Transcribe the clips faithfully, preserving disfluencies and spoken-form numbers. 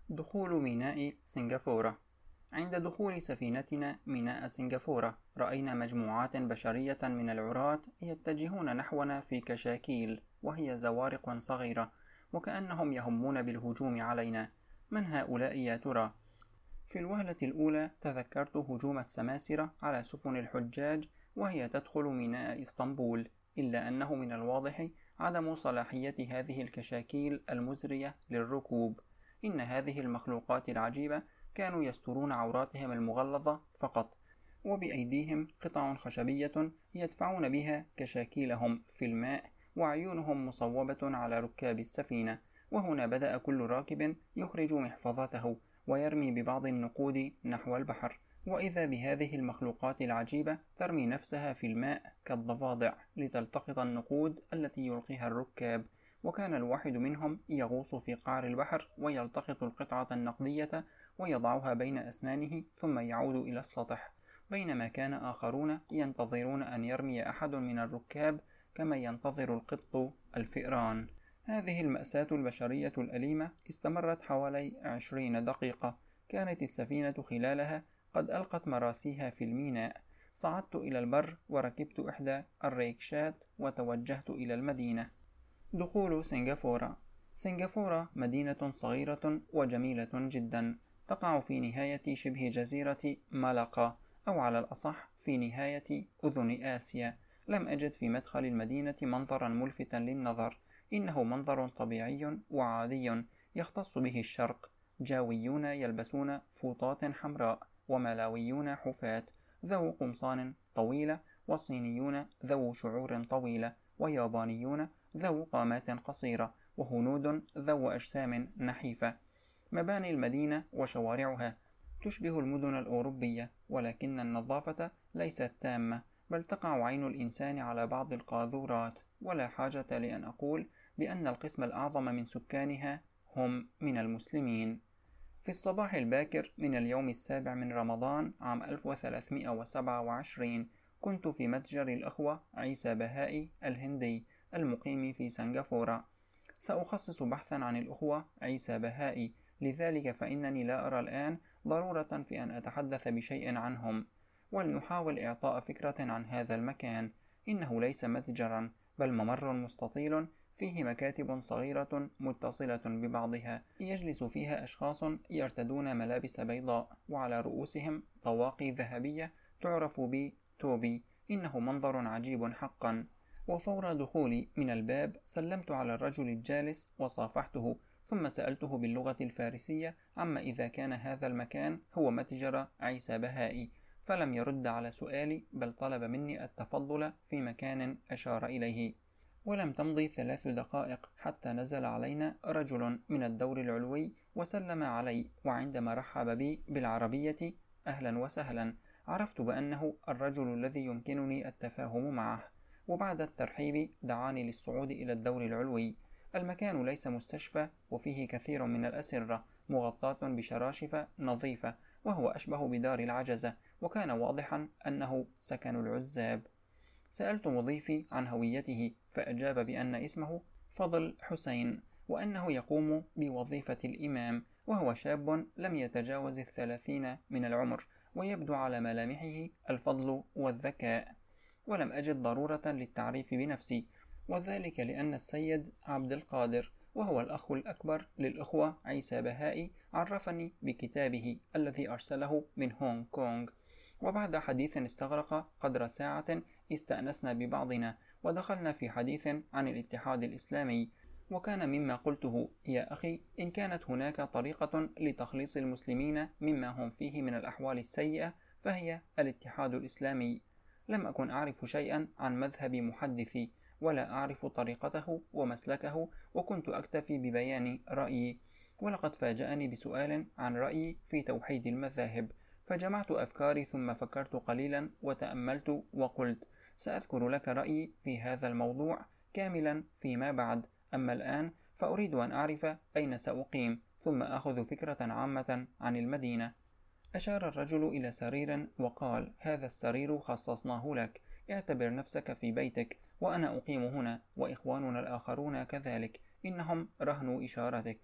دخول ميناء سنغافورة. عند دخول سفينتنا ميناء سنغافورة، رأينا مجموعات بشرية من العراة يتجهون نحونا في كشاكيل، وهي زوارق صغيرة، وكأنهم يهمون بالهجوم علينا. من هؤلاء يا ترى؟ في الوهلة الأولى تذكرت هجوم السماسرة على سفن الحجاج وهي تدخل ميناء إسطنبول، إلا أنه من الواضح عدم صلاحية هذه الكشاكيل المزرية للركوب. إن هذه المخلوقات العجيبة كانوا يسترون عوراتهم المغلظة فقط، وبأيديهم قطع خشبية يدفعون بها كشاكيلهم في الماء، وعيونهم مصوبة على ركاب السفينة. وهنا بدأ كل راكب يخرج محفظته ويرمي ببعض النقود نحو البحر، وإذا بهذه المخلوقات العجيبة ترمي نفسها في الماء كالضفادع لتلتقط النقود التي يلقيها الركاب. وكان الواحد منهم يغوص في قعر البحر ويلتقط القطعة النقدية ويضعها بين أسنانه ثم يعود إلى السطح، بينما كان آخرون ينتظرون أن يرمي أحد من الركاب كما ينتظر القط الفئران. هذه المأساة البشرية الأليمة استمرت حوالي عشرين دقيقة. كانت السفينة خلالها قد ألقت مراسيها في الميناء. صعدت إلى البر وركبت إحدى الريكشات وتوجهت إلى المدينة. دخول سنغافورة. سنغافورة مدينة صغيرة وجميلة جدا، تقع في نهاية شبه جزيرة مالاقا، أو على الأصح في نهاية أذن آسيا. لم أجد في مدخل المدينة منظرا ملفتا للنظر، إنه منظر طبيعي وعادي يختص به الشرق. جاويون يلبسون فوطات حمراء، وملاويون حفاة ذو قمصان طويلة، وصينيون ذو شعور طويلة، ويابانيون ذو قامات قصيرة، وهنود ذو أجسام نحيفة. مباني المدينة وشوارعها تشبه المدن الأوروبية، ولكن النظافة ليست تامة، بل تقع عين الإنسان على بعض القاذورات. ولا حاجة لأن أقول بأن القسم الأعظم من سكانها هم من المسلمين. في الصباح الباكر من اليوم السابع من رمضان عام ألف وثلاثمائة وسبعة وعشرين كنت في متجر الأخوة عيسى بهائي الهندي المقيم في سنغافورة. سأخصص بحثا عن الأخوة عيسى بهائي، لذلك فإنني لا أرى الآن ضرورة في أن أتحدث بشيء عنهم. ولنحاول إعطاء فكرة عن هذا المكان. إنه ليس متجرا، بل ممر مستطيل فيه مكاتب صغيرة متصلة ببعضها، يجلس فيها أشخاص يرتدون ملابس بيضاء، وعلى رؤوسهم طواقي ذهبية تعرف بتوبي. إنه منظر عجيب حقا. وفور دخولي من الباب سلمت على الرجل الجالس وصافحته، ثم سألته باللغة الفارسية عما إذا كان هذا المكان هو متجر عيسى بهائي، فلم يرد على سؤالي، بل طلب مني التفضل في مكان أشار إليه. ولم تمضي ثلاث دقائق حتى نزل علينا رجل من الدور العلوي وسلم علي، وعندما رحب بي بالعربية أهلا وسهلا، عرفت بأنه الرجل الذي يمكنني التفاهم معه. وبعد الترحيب دعاني للصعود إلى الدور العلوي. المكان ليس مستشفى، وفيه كثير من الأسرة مغطاة بشراشف نظيفة، وهو أشبه بدار العجزة، وكان واضحا أنه سكن العزاب. سألت مضيفي عن هويته، فأجاب بأن اسمه فضل حسين، وأنه يقوم بوظيفة الإمام، وهو شاب لم يتجاوز الثلاثين من العمر، ويبدو على ملامحه الفضل والذكاء. ولم أجد ضرورة للتعريف بنفسي، وذلك لأن السيد عبد القادر، وهو الأخ الأكبر للأخوة عيسى بهائي، عرفني بكتابه الذي أرسله من هونغ كونغ. وبعد حديث استغرق قدر ساعة استأنسنا ببعضنا، ودخلنا في حديث عن الاتحاد الإسلامي. وكان مما قلته: يا أخي، إن كانت هناك طريقة لتخليص المسلمين مما هم فيه من الأحوال السيئة فهي الاتحاد الإسلامي. لم أكن أعرف شيئا عن مذهب محدثي، ولا أعرف طريقته ومسلكه، وكنت أكتفي ببيان رأيي. ولقد فاجأني بسؤال عن رأيي في توحيد المذاهب، فجمعت أفكاري ثم فكرت قليلا وتأملت وقلت: سأذكر لك رأيي في هذا الموضوع كاملا فيما بعد، أما الآن فأريد أن أعرف أين سأقيم، ثم أخذ فكرة عامة عن المدينة. أشار الرجل إلى سرير وقال: هذا السرير خصصناه لك، اعتبر نفسك في بيتك، وأنا أقيم هنا، وإخواننا الآخرون كذلك، إنهم رهنوا إشارتك.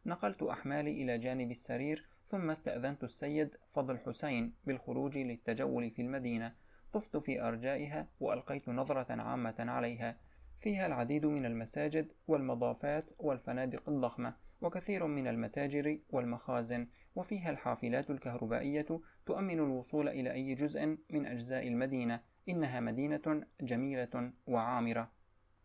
نقلت أحمالي إلى جانب السرير، ثم استأذنت السيد فضل حسين بالخروج للتجول في المدينة. طفت في أرجائها وألقيت نظرة عامة عليها، فيها العديد من المساجد والمضافات والفنادق الضخمة، وكثير من المتاجر والمخازن، وفيها الحافلات الكهربائية تؤمن الوصول إلى أي جزء من أجزاء المدينة. إنها مدينة جميلة وعامرة.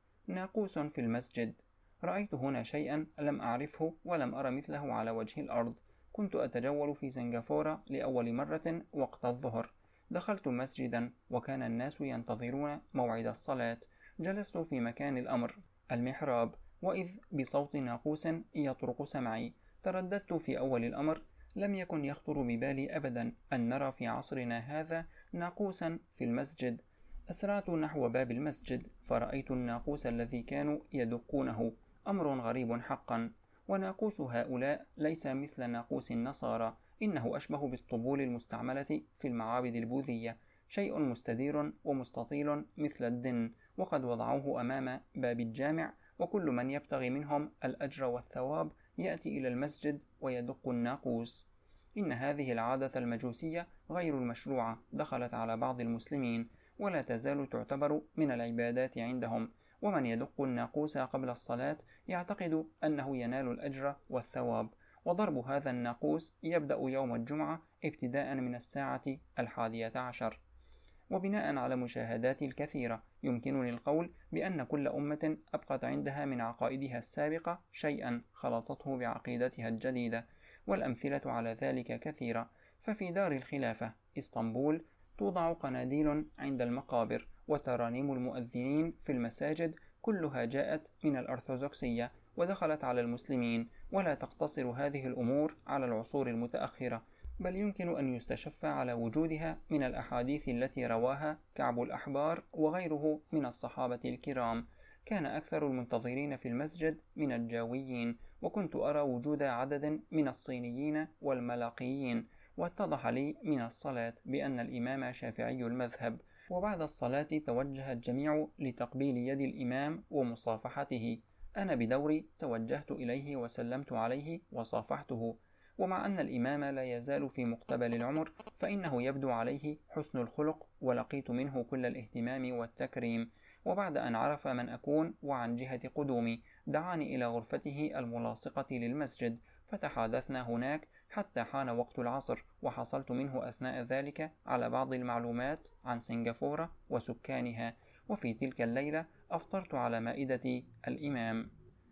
ناقوس في المسجد. رأيت هنا شيئا لم أعرفه ولم أر مثله على وجه الأرض. كنت أتجول في سنغافورة لأول مرة وقت الظهر. دخلت مسجدا وكان الناس ينتظرون موعد الصلاة. جلست في مكان الأمر، المحراب، وإذ بصوت ناقوس يطرق سمعي. ترددت في أول الأمر. لم يكن يخطر ببالي أبدا أن نرى في عصرنا هذا ناقوسا في المسجد. أسرعت نحو باب المسجد فرأيت الناقوس الذي كانوا يدقونه. أمر غريب حقا. وناقوس هؤلاء ليس مثل ناقوس النصارى، إنه أشبه بالطبول المستعملة في المعابد البوذية، شيء مستدير ومستطيل مثل الدن، وقد وضعوه أمام باب الجامع، وكل من يبتغي منهم الأجر والثواب يأتي إلى المسجد ويدق الناقوس. إن هذه العادة المجوسية غير المشروعة دخلت على بعض المسلمين، ولا تزال تعتبر من العبادات عندهم، ومن يدق الناقوس قبل الصلاة يعتقد أنه ينال الأجر والثواب. وضرب هذا الناقوس يبدأ يوم الجمعة ابتداء من الساعة الحادية عشر. وبناء على مشاهداتي الكثيرة يمكنني القول بأن كل أمة أبقت عندها من عقائدها السابقة شيئا خلطته بعقيدتها الجديدة، والأمثلة على ذلك كثيرة. ففي دار الخلافة اسطنبول توضع قناديل عند المقابر، وترانيم المؤذنين في المساجد كلها جاءت من الأرثوذكسية ودخلت على المسلمين. ولا تقتصر هذه الأمور على العصور المتأخرة، بل يمكن أن يستشف على وجودها من الأحاديث التي رواها كعب الأحبار وغيره من الصحابة الكرام. كان أكثر المنتظرين في المسجد من الجاويين، وكنت أرى وجود عدد من الصينيين والملاقيين. واتضح لي من الصلاة بأن الإمام شافعي المذهب. وبعد الصلاة توجه الجميع لتقبيل يد الإمام ومصافحته. أنا بدوري توجهت إليه وسلمت عليه وصافحته. ومع أن الإمام لا يزال في مقتبل العمر، فإنه يبدو عليه حسن الخلق، ولقيت منه كل الاهتمام والتكريم. وبعد أن عرف من أكون وعن جهة قدومي دعاني إلى غرفته الملاصقة للمسجد، فتحادثنا هناك حتى حان وقت العصر، وحصلت منه أثناء ذلك على بعض المعلومات عن سنغافورة وسكانها. وفي تلك الليلة أفطرت على مائدة الإمام.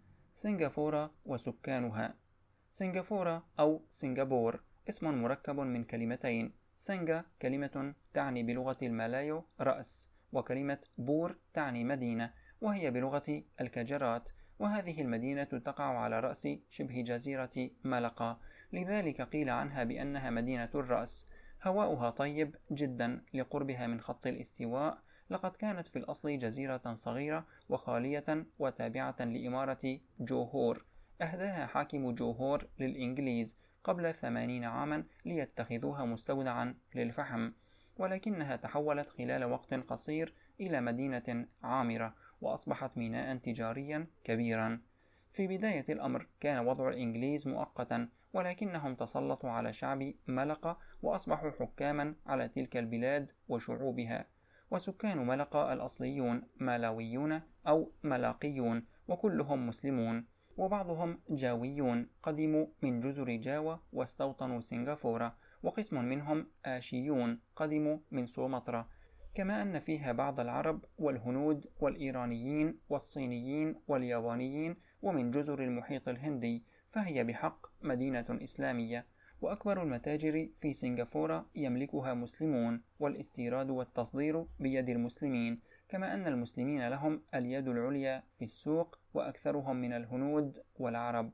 سنغافورة وسكانها. سنغافورة أو سنغافور اسم مركب من كلمتين. سنغا كلمة تعني بلغة المالايو رأس، وكلمة بور تعني مدينة، وهي بلغة الكجرات. وهذه المدينة تقع على رأس شبه جزيرة ملقا، لذلك قيل عنها بأنها مدينة الرأس. هواؤها طيب جدا لقربها من خط الاستواء. لقد كانت في الأصل جزيرة صغيرة وخالية وتابعة لإمارة جوهور، أهداها حاكم جوهور للإنجليز قبل ثمانين عاما ليتخذوها مستودعا للفحم، ولكنها تحولت خلال وقت قصير إلى مدينة عامرة، وأصبحت ميناء تجاريا كبيرا. في بداية الأمر كان وضع الإنجليز مؤقتا، ولكنهم تسلطوا على شعب ملقا وأصبحوا حكاما على تلك البلاد وشعوبها. وسكان ملقا الأصليون مالاويون أو ملاقيون، وكلهم مسلمون، وبعضهم جاويون قدموا من جزر جاوا واستوطنوا سنغافورة، وقسم منهم آشيون قدموا من سومطرة. كما أن فيها بعض العرب والهنود والإيرانيين والصينيين واليابانيين ومن جزر المحيط الهندي، فهي بحق مدينة إسلامية. وأكبر المتاجر في سنغافورة يملكها مسلمون، والاستيراد والتصدير بيد المسلمين، كما أن المسلمين لهم اليد العليا في السوق، وأكثرهم من الهنود والعرب.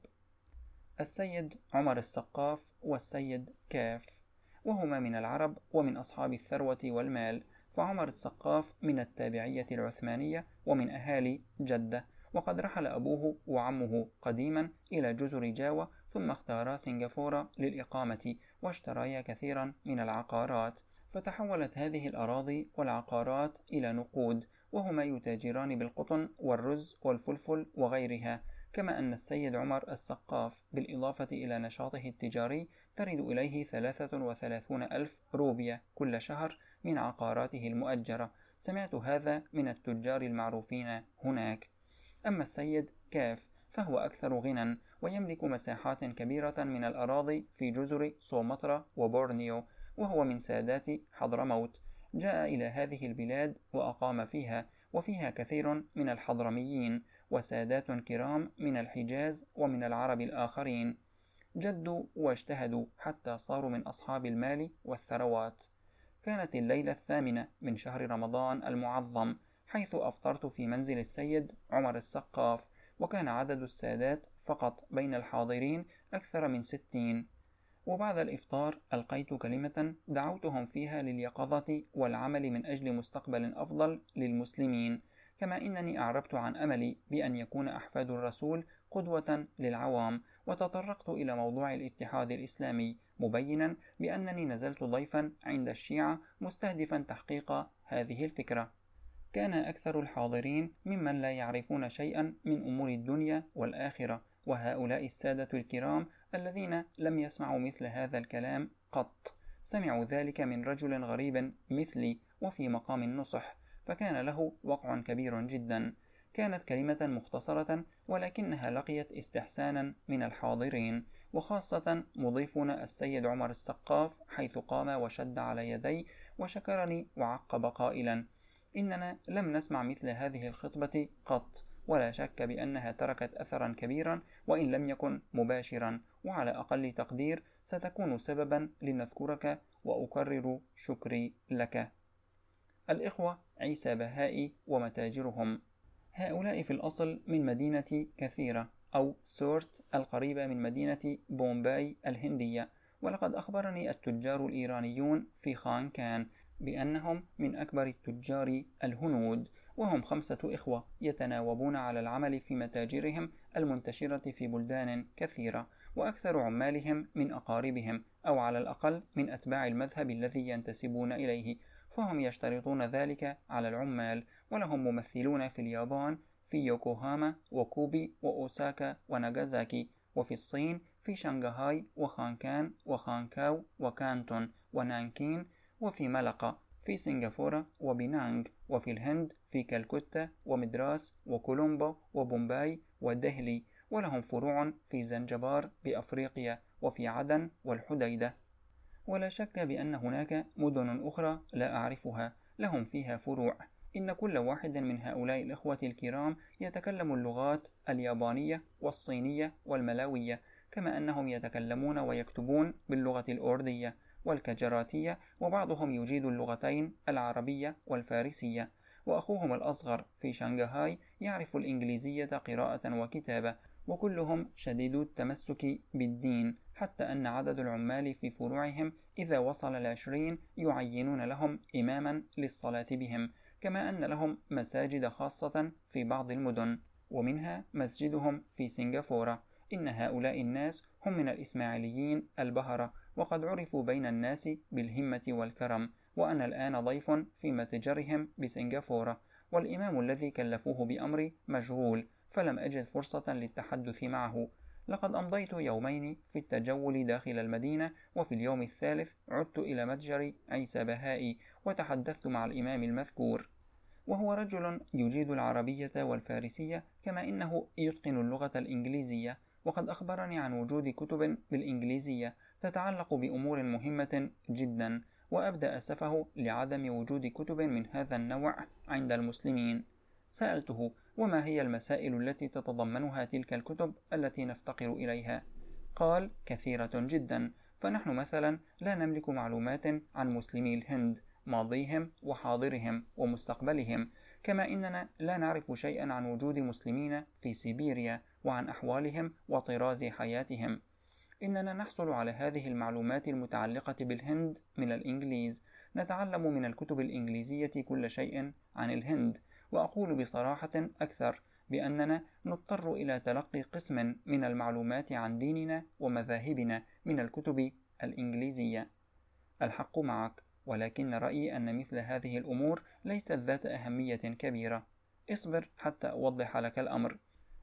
السيد عمر السقاف والسيد كاف، وهما من العرب ومن أصحاب الثروة والمال. فعمر السقاف من التابعية العثمانية ومن أهالي جدة، وقد رحل أبوه وعمه قديما إلى جزر جاوا، ثم اختارا سنغافورة للإقامة، واشتريا كثيرا من العقارات، فتحولت هذه الأراضي والعقارات إلى نقود، وهما يتاجران بالقطن والرز والفلفل وغيرها. كما أن السيد عمر السقاف بالإضافة إلى نشاطه التجاري ترد إليه ثلاثة وثلاثون ألف روبية كل شهر من عقاراته المؤجرة. سمعت هذا من التجار المعروفين هناك. أما السيد كاف فهو أكثر غنى ويملك مساحات كبيرة من الأراضي في جزر سومطرة وبورنيو، وهو من سادات حضرموت. جاء إلى هذه البلاد وأقام فيها، وفيها كثير من الحضرميين وسادات كرام من الحجاز ومن العرب الآخرين. جدوا واجتهدوا حتى صاروا من أصحاب المال والثروات. كانت الليلة الثامنة من شهر رمضان المعظم، حيث أفطرت في منزل السيد عمر السقاف، وكان عدد السادات فقط بين الحاضرين أكثر من ستين. وبعد الإفطار ألقيت كلمة دعوتهم فيها لليقظة والعمل من أجل مستقبل أفضل للمسلمين، كما إنني أعربت عن أملي بأن يكون أحفاد الرسول قدوة للعوام، وتطرقت إلى موضوع الاتحاد الإسلامي مبينا بأنني نزلت ضيفا عند الشيعة مستهدفا تحقيق هذه الفكرة. كان أكثر الحاضرين ممن لا يعرفون شيئا من أمور الدنيا والآخرة، وهؤلاء السادة الكرام الذين لم يسمعوا مثل هذا الكلام قط سمعوا ذلك من رجل غريب مثلي وفي مقام النصح، فكان له وقع كبير جدا. كانت كلمة مختصرة ولكنها لقيت استحسانا من الحاضرين، وخاصة مضيفنا السيد عمر السقاف، حيث قام وشد على يدي وشكرني وعقب قائلا: إننا لم نسمع مثل هذه الخطبة قط، ولا شك بأنها تركت أثرا كبيرا وإن لم يكن مباشرا، وعلى أقل تقدير ستكون سببا لنذكرك وأكرر شكري لك. الإخوة عيسى بهائي ومتاجرهم. هؤلاء في الأصل من مدينة كثيرة أو سورت القريبة من مدينة بومباي الهندية، ولقد أخبرني التجار الإيرانيون في خانكان بأنهم من أكبر التجار الهنود، وهم خمسة إخوة يتناوبون على العمل في متاجرهم المنتشرة في بلدان كثيرة، وأكثر عمالهم من أقاربهم أو على الأقل من أتباع المذهب الذي ينتسبون إليه، فهم يشترطون ذلك على العمال. ولهم ممثلون في اليابان في يوكوهاما وكوبي وأوساكا وناغازاكي، وفي الصين في شنغهاي وخانكان وخانكاو وكانتون ونانكين، وفي ملقا في سنغافورة وبينانغ، وفي الهند في كالكوتا ومدراس وكولومبو وبومباي ودهلي، ولهم فروع في زنجبار بأفريقيا وفي عدن والحديدة. ولا شك بأن هناك مدن أخرى لا أعرفها لهم فيها فروع. إن كل واحد من هؤلاء الإخوة الكرام يتكلم اللغات اليابانية والصينية والملاوية، كما أنهم يتكلمون ويكتبون باللغة الأوردية والكجراتية، وبعضهم يجيد اللغتين العربية والفارسية. وأخوهم الأصغر في شنغهاي يعرف الإنجليزية قراءة وكتابة، وكلهم شديدو التمسك بالدين، حتى أن عدد العمال في فروعهم إذا وصل العشرين يعينون لهم إماما للصلاة بهم، كما أن لهم مساجد خاصة في بعض المدن، ومنها مسجدهم في سنغافورة. إن هؤلاء الناس هم من الإسماعيليين البهرة، وقد عرفوا بين الناس بالهمة والكرم. وأنا الآن ضيف في متجرهم بسنغافورة، والإمام الذي كلفوه بأمري مشغول، فلم أجد فرصة للتحدث معه. لقد أمضيت يومين في التجول داخل المدينة، وفي اليوم الثالث عدت إلى متجر عيسى بهائي وتحدثت مع الإمام المذكور، وهو رجل يجيد العربية والفارسية، كما إنه يتقن اللغة الإنجليزية. وقد أخبرني عن وجود كتب بالإنجليزية تتعلق بأمور مهمة جدا، وأبدأ أسفه لعدم وجود كتب من هذا النوع عند المسلمين. سألته: وما هي المسائل التي تتضمنها تلك الكتب التي نفتقر إليها؟ قال: كثيرة جدا، فنحن مثلا لا نملك معلومات عن مسلمي الهند، ماضيهم وحاضرهم ومستقبلهم، كما إننا لا نعرف شيئا عن وجود مسلمين في سيبيريا وعن أحوالهم وطراز حياتهم. إننا نحصل على هذه المعلومات المتعلقة بالهند من الإنجليز، نتعلم من الكتب الإنجليزية كل شيء عن الهند. وأقول بصراحة أكثر بأننا نضطر إلى تلقي قسم من المعلومات عن ديننا ومذاهبنا من الكتب الإنجليزية. الحق معك، ولكن رأيي أن مثل هذه الأمور ليست ذات أهمية كبيرة. اصبر حتى أوضح لك الأمر.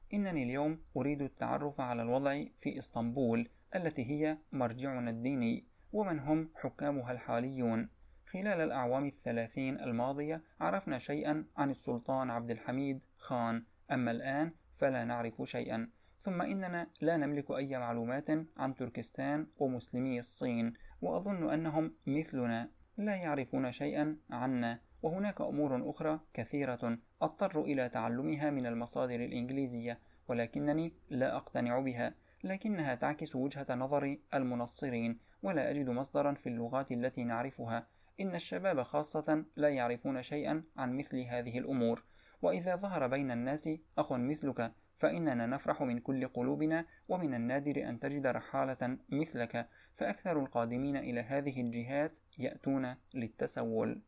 إنني اليوم أريد التعرف على الوضع في إسطنبول التي هي مرجعنا الديني، ومن هم حكامها الحاليون. خلال الأعوام الثلاثين الماضية عرفنا شيئا عن السلطان عبد الحميد خان، أما الآن فلا نعرف شيئا. ثم إننا لا نملك أي معلومات عن تركستان ومسلمي الصين، وأظن أنهم مثلنا لا يعرفون شيئا عنا. وهناك أمور أخرى كثيرة أضطر إلى تعلمها من المصادر الإنجليزية، ولكنني لا أقتنع بها، لكنها تعكس وجهة نظر المنصرين، ولا أجد مصدرا في اللغات التي نعرفها. إن الشباب خاصة لا يعرفون شيئا عن مثل هذه الأمور، وإذا ظهر بين الناس أخ مثلك فإننا نفرح من كل قلوبنا، ومن النادر أن تجد رحالة مثلك، فأكثر القادمين إلى هذه الجهات يأتون للتسول.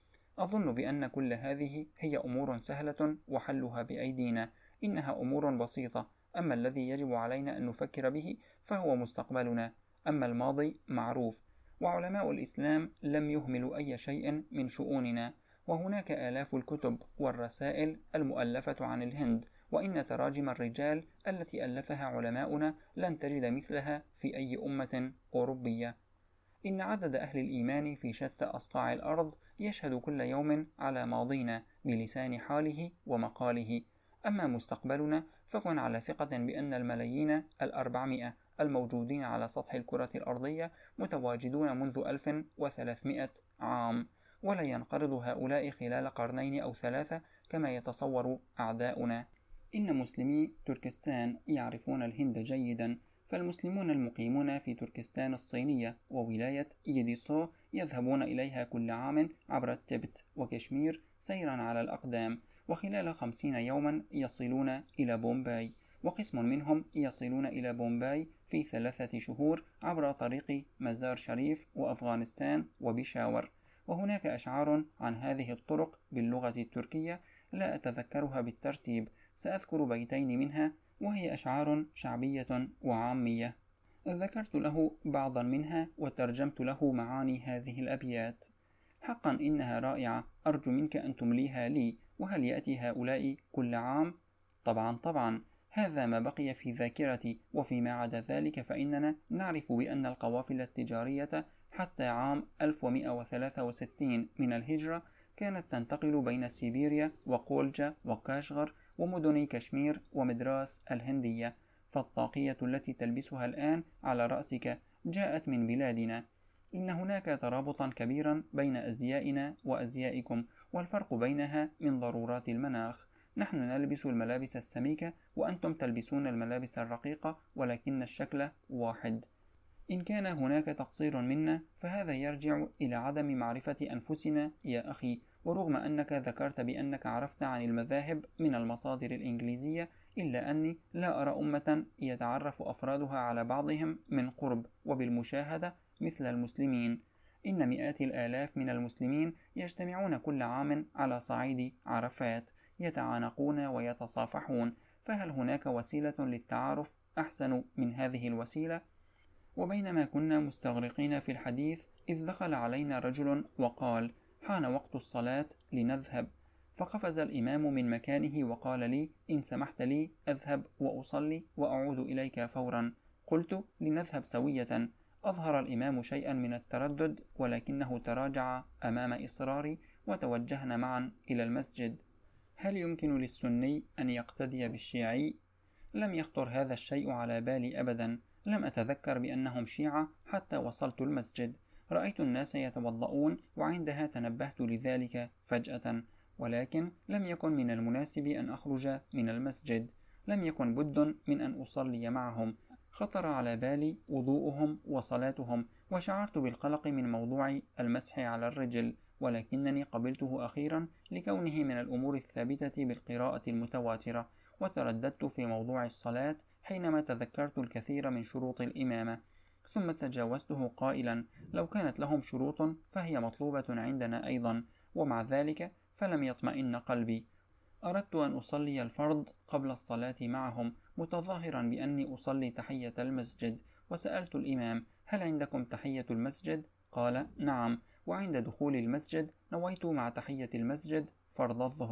أظن بأن كل هذه هي أمور سهلة وحلها بأيدينا، إنها أمور بسيطة. أما الذي يجب علينا أن نفكر به فهو مستقبلنا، أما الماضي معروف، وعلماء الإسلام لم يهملوا أي شيء من شؤوننا. وهناك آلاف الكتب والرسائل المؤلفة عن الهند، وإن تراجم الرجال التي ألفها علماؤنا لن تجد مثلها في أي أمة أوروبية. إن عدد أهل الإيمان في شتى أصقاع الأرض يشهد كل يوم على ماضينا بلسان حاله ومقاله. أما مستقبلنا فكن على ثقة بأن الملايين الأربعمائة الموجودين على سطح الكرة الأرضية متواجدون منذ ألف وثلاثمائة عام، ولا ينقرض هؤلاء خلال قرنين أو ثلاثة كما يتصور أعداؤنا. إن مسلمي تركستان يعرفون الهند جيدا، فالمسلمون المقيمون في تركستان الصينية وولاية يديسو يذهبون إليها كل عام عبر التبت وكشمير سيرا على الأقدام، وخلال خمسين يوما يصلون إلى بومباي، وقسم منهم يصلون إلى بومباي في ثلاثة شهور عبر طريق مزار شريف وأفغانستان وبيشاور. وهناك أشعار عن هذه الطرق باللغة التركية لا أتذكرها بالترتيب، سأذكر بيتين منها، وهي أشعار شعبية وعامية. ذكرت له بعضا منها وترجمت له معاني هذه الأبيات. حقا إنها رائعة، أرجو منك أن تمليها لي. وهل يأتي هؤلاء كل عام؟ طبعا طبعا، هذا ما بقي في ذاكرتي. وفيما عدا ذلك فإننا نعرف بأن القوافل التجارية حتى عام ألف ومئة وثلاثة وستين من الهجرة كانت تنتقل بين سيبيريا وقولجا وكاشغر ومدن كشمير ومدراس الهندية، فالطاقية التي تلبسها الآن على رأسك جاءت من بلادنا. إن هناك ترابطا كبيرا بين أزيائنا وأزيائكم، والفرق بينها من ضرورات المناخ. نحن نلبس الملابس السميكة وأنتم تلبسون الملابس الرقيقة، ولكن الشكل واحد. إن كان هناك تقصير منا فهذا يرجع إلى عدم معرفة أنفسنا يا أخي. ورغم أنك ذكرت بأنك عرفت عن المذاهب من المصادر الإنجليزية، إلا أني لا أرى أمة يتعرف أفرادها على بعضهم من قرب وبالمشاهدة مثل المسلمين. إن مئات الآلاف من المسلمين يجتمعون كل عام على صعيد عرفات، يتعانقون ويتصافحون، فهل هناك وسيلة للتعارف أحسن من هذه الوسيلة؟ وبينما كنا مستغرقين في الحديث إذ دخل علينا رجل وقال: حان وقت الصلاة لنذهب. فقفز الإمام من مكانه وقال لي: إن سمحت لي أذهب وأصلي وأعود إليك فورا. قلت: لنذهب سوية. أظهر الإمام شيئا من التردد، ولكنه تراجع أمام إصراري، وتوجهنا معا إلى المسجد. هل يمكن للسني أن يقتدي بالشيعي؟ لم يخطر هذا الشيء على بالي أبدا. لم أتذكر بأنهم شيعة حتى وصلت المسجد. رأيت الناس يتوضؤون، وعندها تنبهت لذلك فجأة، ولكن لم يكن من المناسب أن أخرج من المسجد. لم يكن بد من أن أصلي معهم. خطر على بالي وضوءهم وصلاتهم، وشعرت بالقلق من موضوع المسح على الرجل، ولكنني قبلته أخيرا لكونه من الأمور الثابتة بالقراءة المتواترة. وترددت في موضوع الصلاة حينما تذكرت الكثير من شروط الإمامة، ثم تجاوزته قائلا: لو كانت لهم شروط فهي مطلوبة عندنا أيضا. ومع ذلك فلم يطمئن قلبي. أردت أن أصلي الفرض قبل الصلاة معهم، متظاهرا بأني أصلي تحية المسجد، وسألت الإمام: هل عندكم تحية المسجد؟ قال: نعم. وعند دخول المسجد نويت مع تحية المسجد فرض الظهر،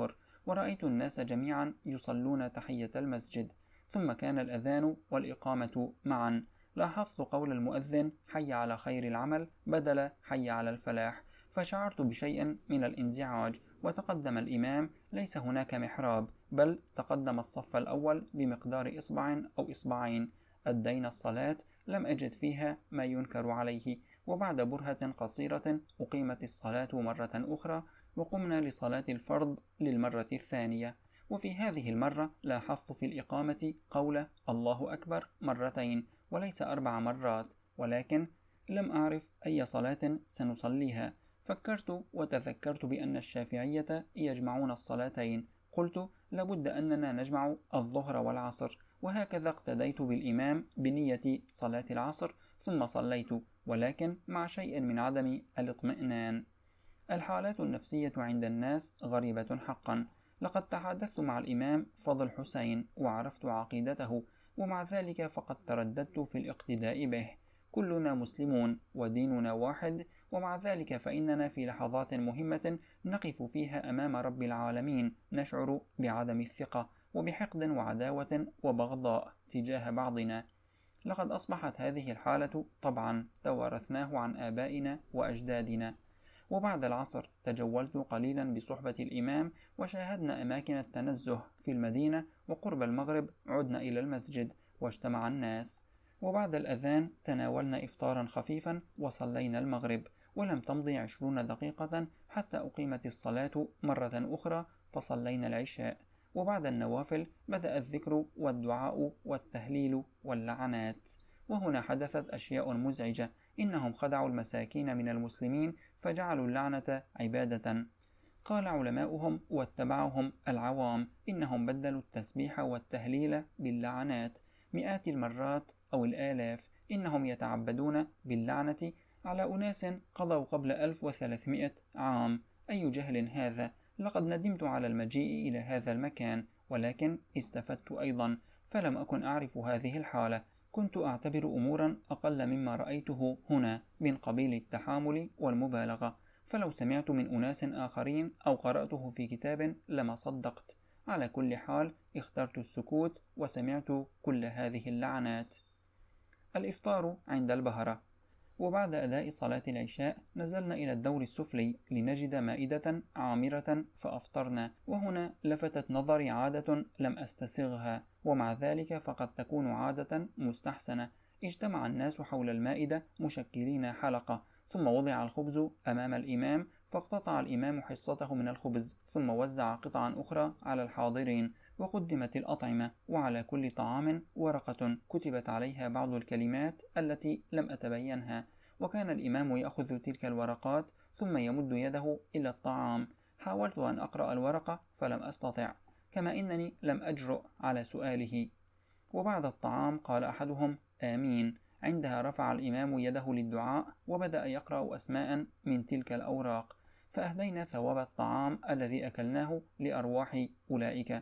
ورأيت الناس جميعا يصلون تحية المسجد، ثم كان الأذان والإقامة معا. لاحظت قول المؤذن حي على خير العمل بدل حي على الفلاح، فشعرت بشيء من الانزعاج، وتقدم الإمام، ليس هناك محراب، بل تقدم الصف الأول بمقدار إصبع أو إصبعين. أدينا الصلاة، لم أجد فيها ما ينكر عليه، وبعد برهة قصيرة أقيمت الصلاة مرة أخرى، وقمنا لصلاة الفرض للمرة الثانية. وفي هذه المرة لاحظت في الإقامة قول الله أكبر مرتين وليس أربع مرات، ولكن لم أعرف أي صلاة سنصليها. فكرت وتذكرت بأن الشافعية يجمعون الصلاتين، قلت لابد أننا نجمع الظهر والعصر، وهكذا اقتديت بالإمام بنية صلاة العصر ثم صليت، ولكن مع شيء من عدم الاطمئنان. الحالات النفسية عند الناس غريبة حقا. لقد تحدثت مع الإمام فضل حسين وعرفت عقيدته، ومع ذلك فقد ترددت في الاقتداء به. كلنا مسلمون وديننا واحد، ومع ذلك فإننا في لحظات مهمة نقف فيها أمام رب العالمين نشعر بعدم الثقة وبحقد وعداوة وبغضاء تجاه بعضنا. لقد أصبحت هذه الحالة طبعا توارثناه عن آبائنا وأجدادنا. وبعد العصر تجولت قليلا بصحبة الإمام، وشاهدنا أماكن التنزه في المدينة، وقرب المغرب عدنا إلى المسجد واجتمع الناس. وبعد الأذان تناولنا إفطارا خفيفا وصلينا المغرب، ولم تمضي عشرون دقيقة حتى أقيمت الصلاة مرة أخرى فصلينا العشاء. وبعد النوافل بدأ الذكر والدعاء والتهليل واللعنات. وهنا حدثت أشياء مزعجة. إنهم خدعوا المساكين من المسلمين فجعلوا اللعنة عبادة. قال علماؤهم واتبعهم العوام إنهم بدلوا التسبيح والتهليل باللعنات مئات المرات أو الآلاف. إنهم يتعبدون باللعنة على أناس قضوا قبل ألف وثلاثمائة عام. أي جهل هذا! لقد ندمت على المجيء إلى هذا المكان، ولكن استفدت أيضا، فلم أكن أعرف هذه الحالة. كنت أعتبر أمورا أقل مما رأيته هنا من قبيل التحامل والمبالغة، فلو سمعت من أناس آخرين أو قرأته في كتاب لما صدقت. على كل حال اخترت السكوت وسمعت كل هذه اللعنات. الإفطار عند البهرة. وبعد أداء صلاة العشاء نزلنا إلى الدور السفلي لنجد مائدة عامرة فأفطرنا. وهنا لفتت نظري عادة لم أستسغها، ومع ذلك فقد تكون عادة مستحسنة. اجتمع الناس حول المائدة مشكلين حلقة، ثم وضع الخبز أمام الإمام، فاقتطع الإمام حصته من الخبز ثم وزع قطعا أخرى على الحاضرين، وقدمت الأطعمة، وعلى كل طعام ورقة كتبت عليها بعض الكلمات التي لم أتبينها. وكان الإمام يأخذ تلك الورقات ثم يمد يده إلى الطعام. حاولت أن أقرأ الورقة فلم أستطع، كما إنني لم أجرؤ على سؤاله. وبعد الطعام قال أحدهم آمين. عندها رفع الإمام يده للدعاء وبدأ يقرأ أسماء من تلك الأوراق، فأهدينا ثواب الطعام الذي أكلناه لأرواح أولئك.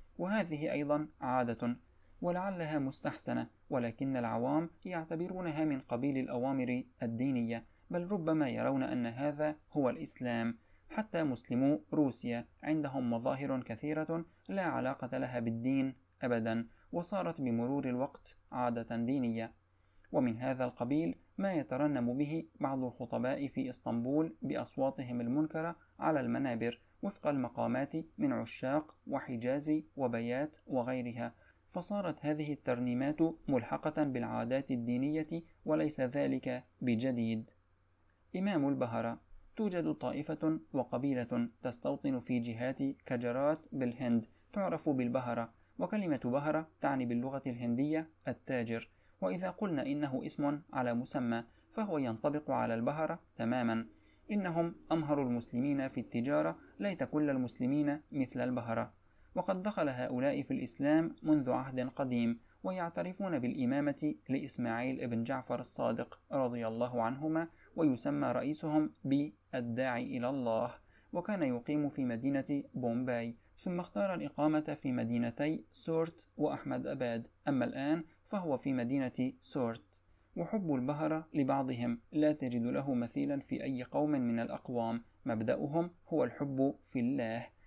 وهذه أيضا عادة ولعلها مستحسنة، ولكن العوام يعتبرونها من قبيل الأوامر الدينية، بل ربما يرون أن هذا هو الإسلام. حتى مسلمو روسيا عندهم مظاهر كثيرة لا علاقة لها بالدين أبدا، وصارت بمرور الوقت عادة دينية. ومن هذا القبيل ما يترنم به بعض الخطباء في إسطنبول بأصواتهم المنكرة على المنابر وفق المقامات من عشاق وحجازي وبيات وغيرها، فصارت هذه الترنيمات ملحقة بالعادات الدينية وليس ذلك بجديد. إمام البهرة. توجد طائفة وقبيلة تستوطن في جهات كجرات بالهند تعرف بالبهرة، وكلمة بهرة تعني باللغة الهندية التاجر، وإذا قلنا إنه اسم على مسمى فهو ينطبق على البهرة تماما. إنهم أمهر المسلمين في التجارة، ليت كل المسلمين مثل البهرة. وقد دخل هؤلاء في الإسلام منذ عهد قديم، ويعترفون بالإمامة لإسماعيل ابن جعفر الصادق رضي الله عنهما، ويسمى رئيسهم بالداعي إلى الله، وكان يقيم في مدينة بومباي، ثم اختار الإقامة في مدينتي سورت وأحمد أباد، أما الآن فهو في مدينة سورت. وحب البهرة لبعضهم لا تجد له مثيلا في أي قوم من الأقوام. مبدأهم هو الحب في الله،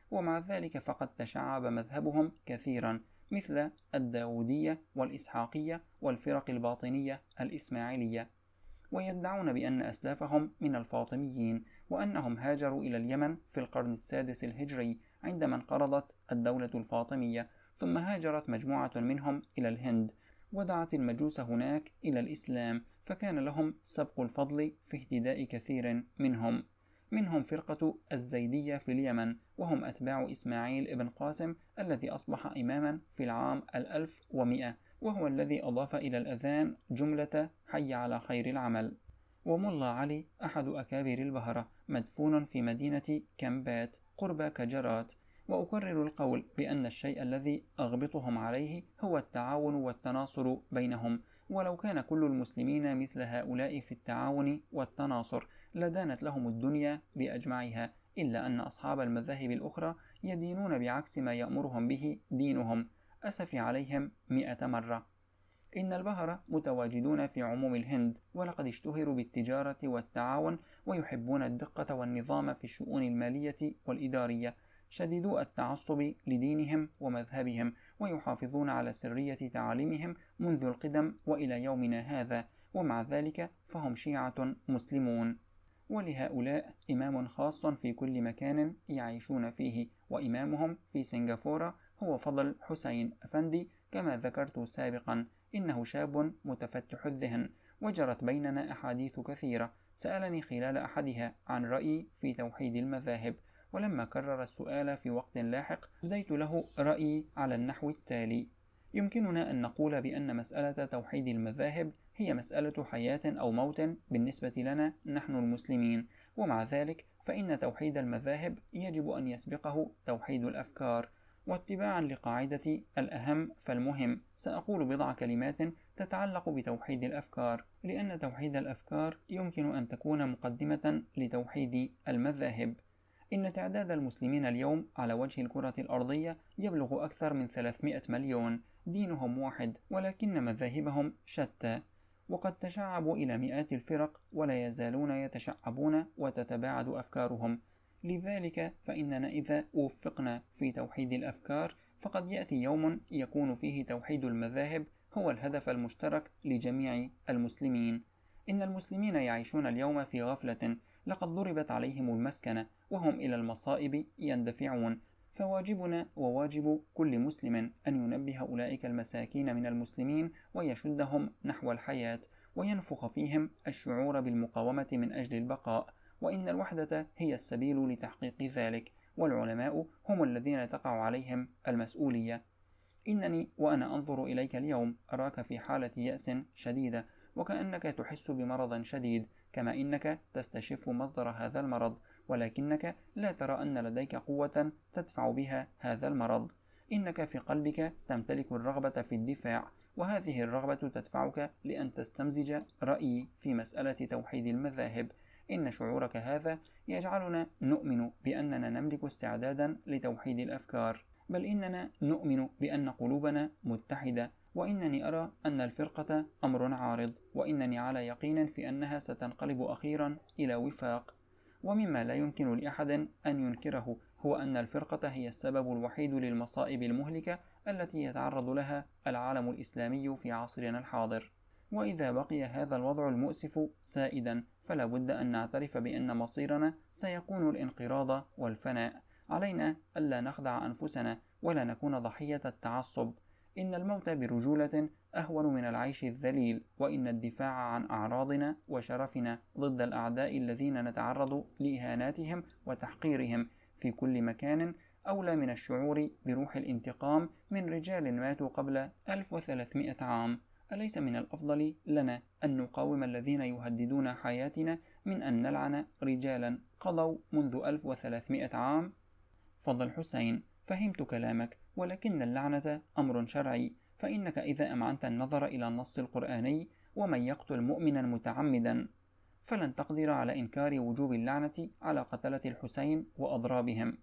ومع ذلك فقد تشعب مذهبهم كثيرا، مثل الداودية والإسحاقية والفرق الباطنية الإسماعيلية، ويدعون بأن أسلافهم من الفاطميين، وأنهم هاجروا إلى اليمن في القرن السادس الهجري عندما انقرضت الدولة الفاطمية، ثم هاجرت مجموعة منهم إلى الهند، ودعت المجوس هناك إلى الإسلام، فكان لهم سبق الفضل في اهتداء كثير منهم. منهم فرقة الزيدية في اليمن، وهم أتباع إسماعيل ابن قاسم الذي أصبح إماما في العام الألف ومئة، وهو الذي أضاف إلى الأذان جملة حي على خير العمل. وملا علي أحد أكابر البهرة، مدفون في مدينة كمبات قرب كجرات. وأكرر القول بأن الشيء الذي أغبطهم عليه هو التعاون والتناصر بينهم، ولو كان كل المسلمين مثل هؤلاء في التعاون والتناصر لدانت لهم الدنيا بأجمعها، إلا أن أصحاب المذاهب الأخرى يدينون بعكس ما يأمرهم به دينهم. أسفي عليهم مئة مرة. إن البهرة متواجدون في عموم الهند، ولقد اشتهروا بالتجارة والتعاون، ويحبون الدقة والنظام في الشؤون المالية والإدارية، شديدو التعصب لدينهم ومذهبهم، ويحافظون على سرية تعاليمهم منذ القدم وإلى يومنا هذا، ومع ذلك فهم شيعة مسلمون. ولهؤلاء إمام خاص في كل مكان يعيشون فيه، وإمامهم في سنغافورة هو فضل حسين أفندي. كما ذكرت سابقا إنه شاب متفتح الذهن، وجرت بيننا أحاديث كثيرة. سألني خلال أحدها عن رأيي في توحيد المذاهب، ولما كرر السؤال في وقت لاحق أبديت له رأيي على النحو التالي: يمكننا أن نقول بأن مسألة توحيد المذاهب هي مسألة حياة أو موت بالنسبة لنا نحن المسلمين، ومع ذلك فإن توحيد المذاهب يجب أن يسبقه توحيد الأفكار. واتباعا لقاعدة الأهم فالمهم، سأقول بضع كلمات تتعلق بتوحيد الأفكار، لأن توحيد الأفكار يمكن أن تكون مقدمة لتوحيد المذاهب. إن تعداد المسلمين اليوم على وجه الكرة الأرضية يبلغ أكثر من ثلاثمائة مليون، دينهم واحد ولكن مذاهبهم شتى، وقد تشعبوا إلى مئات الفرق ولا يزالون يتشعبون وتتباعد أفكارهم. لذلك فإننا إذا وفقنا في توحيد الأفكار فقد يأتي يوم يكون فيه توحيد المذاهب هو الهدف المشترك لجميع المسلمين. إن المسلمين يعيشون اليوم في غفلة، لقد ضربت عليهم المسكنة وهم إلى المصائب يندفعون، فواجبنا وواجب كل مسلم أن ينبه أولئك المساكين من المسلمين ويشدهم نحو الحياة، وينفخ فيهم الشعور بالمقاومة من أجل البقاء، وإن الوحدة هي السبيل لتحقيق ذلك، والعلماء هم الذين تقع عليهم المسؤولية. إنني وأنا أنظر إليك اليوم أراك في حالة يأس شديدة، وكأنك تحس بمرض شديد، كما إنك تستشف مصدر هذا المرض، ولكنك لا ترى أن لديك قوة تدفع بها هذا المرض. إنك في قلبك تمتلك الرغبة في الدفاع، وهذه الرغبة تدفعك لأن تستمزج رأيي في مسألة توحيد المذاهب. إن شعورك هذا يجعلنا نؤمن بأننا نملك استعدادا لتوحيد الأفكار، بل إننا نؤمن بأن قلوبنا متحدة، وإنني أرى أن الفرقة أمر عارض، وإنني على يقين في أنها ستنقلب أخيرا إلى وفاق. ومما لا يمكن لأحد أن ينكره هو أن الفرقة هي السبب الوحيد للمصائب المهلكة التي يتعرض لها العالم الإسلامي في عصرنا الحاضر. وإذا بقي هذا الوضع المؤسف سائدا فلا بد أن نعترف بأن مصيرنا سيكون الانقراض والفناء. علينا ألا نخدع أنفسنا ولا نكون ضحية التعصب. إن الموت برجولة أهون من العيش الذليل، وإن الدفاع عن أعراضنا وشرفنا ضد الأعداء الذين نتعرض لإهاناتهم وتحقيرهم في كل مكان أولى من الشعور بروح الانتقام من رجال ماتوا قبل ألف وثلاثمائة عام. أليس من الأفضل لنا أن نقاوم الذين يهددون حياتنا من أن نلعن رجالا قضوا منذ ألف وثلاثمائة عام؟ فضل حسين: فهمت كلامك، ولكن اللعنة أمر شرعي، فإنك إذا أمعنت النظر إلى النص القرآني: ومن يقتل مؤمنا متعمدا، فلن تقدر على إنكار وجوب اللعنة على قتلة الحسين وأضرابهم.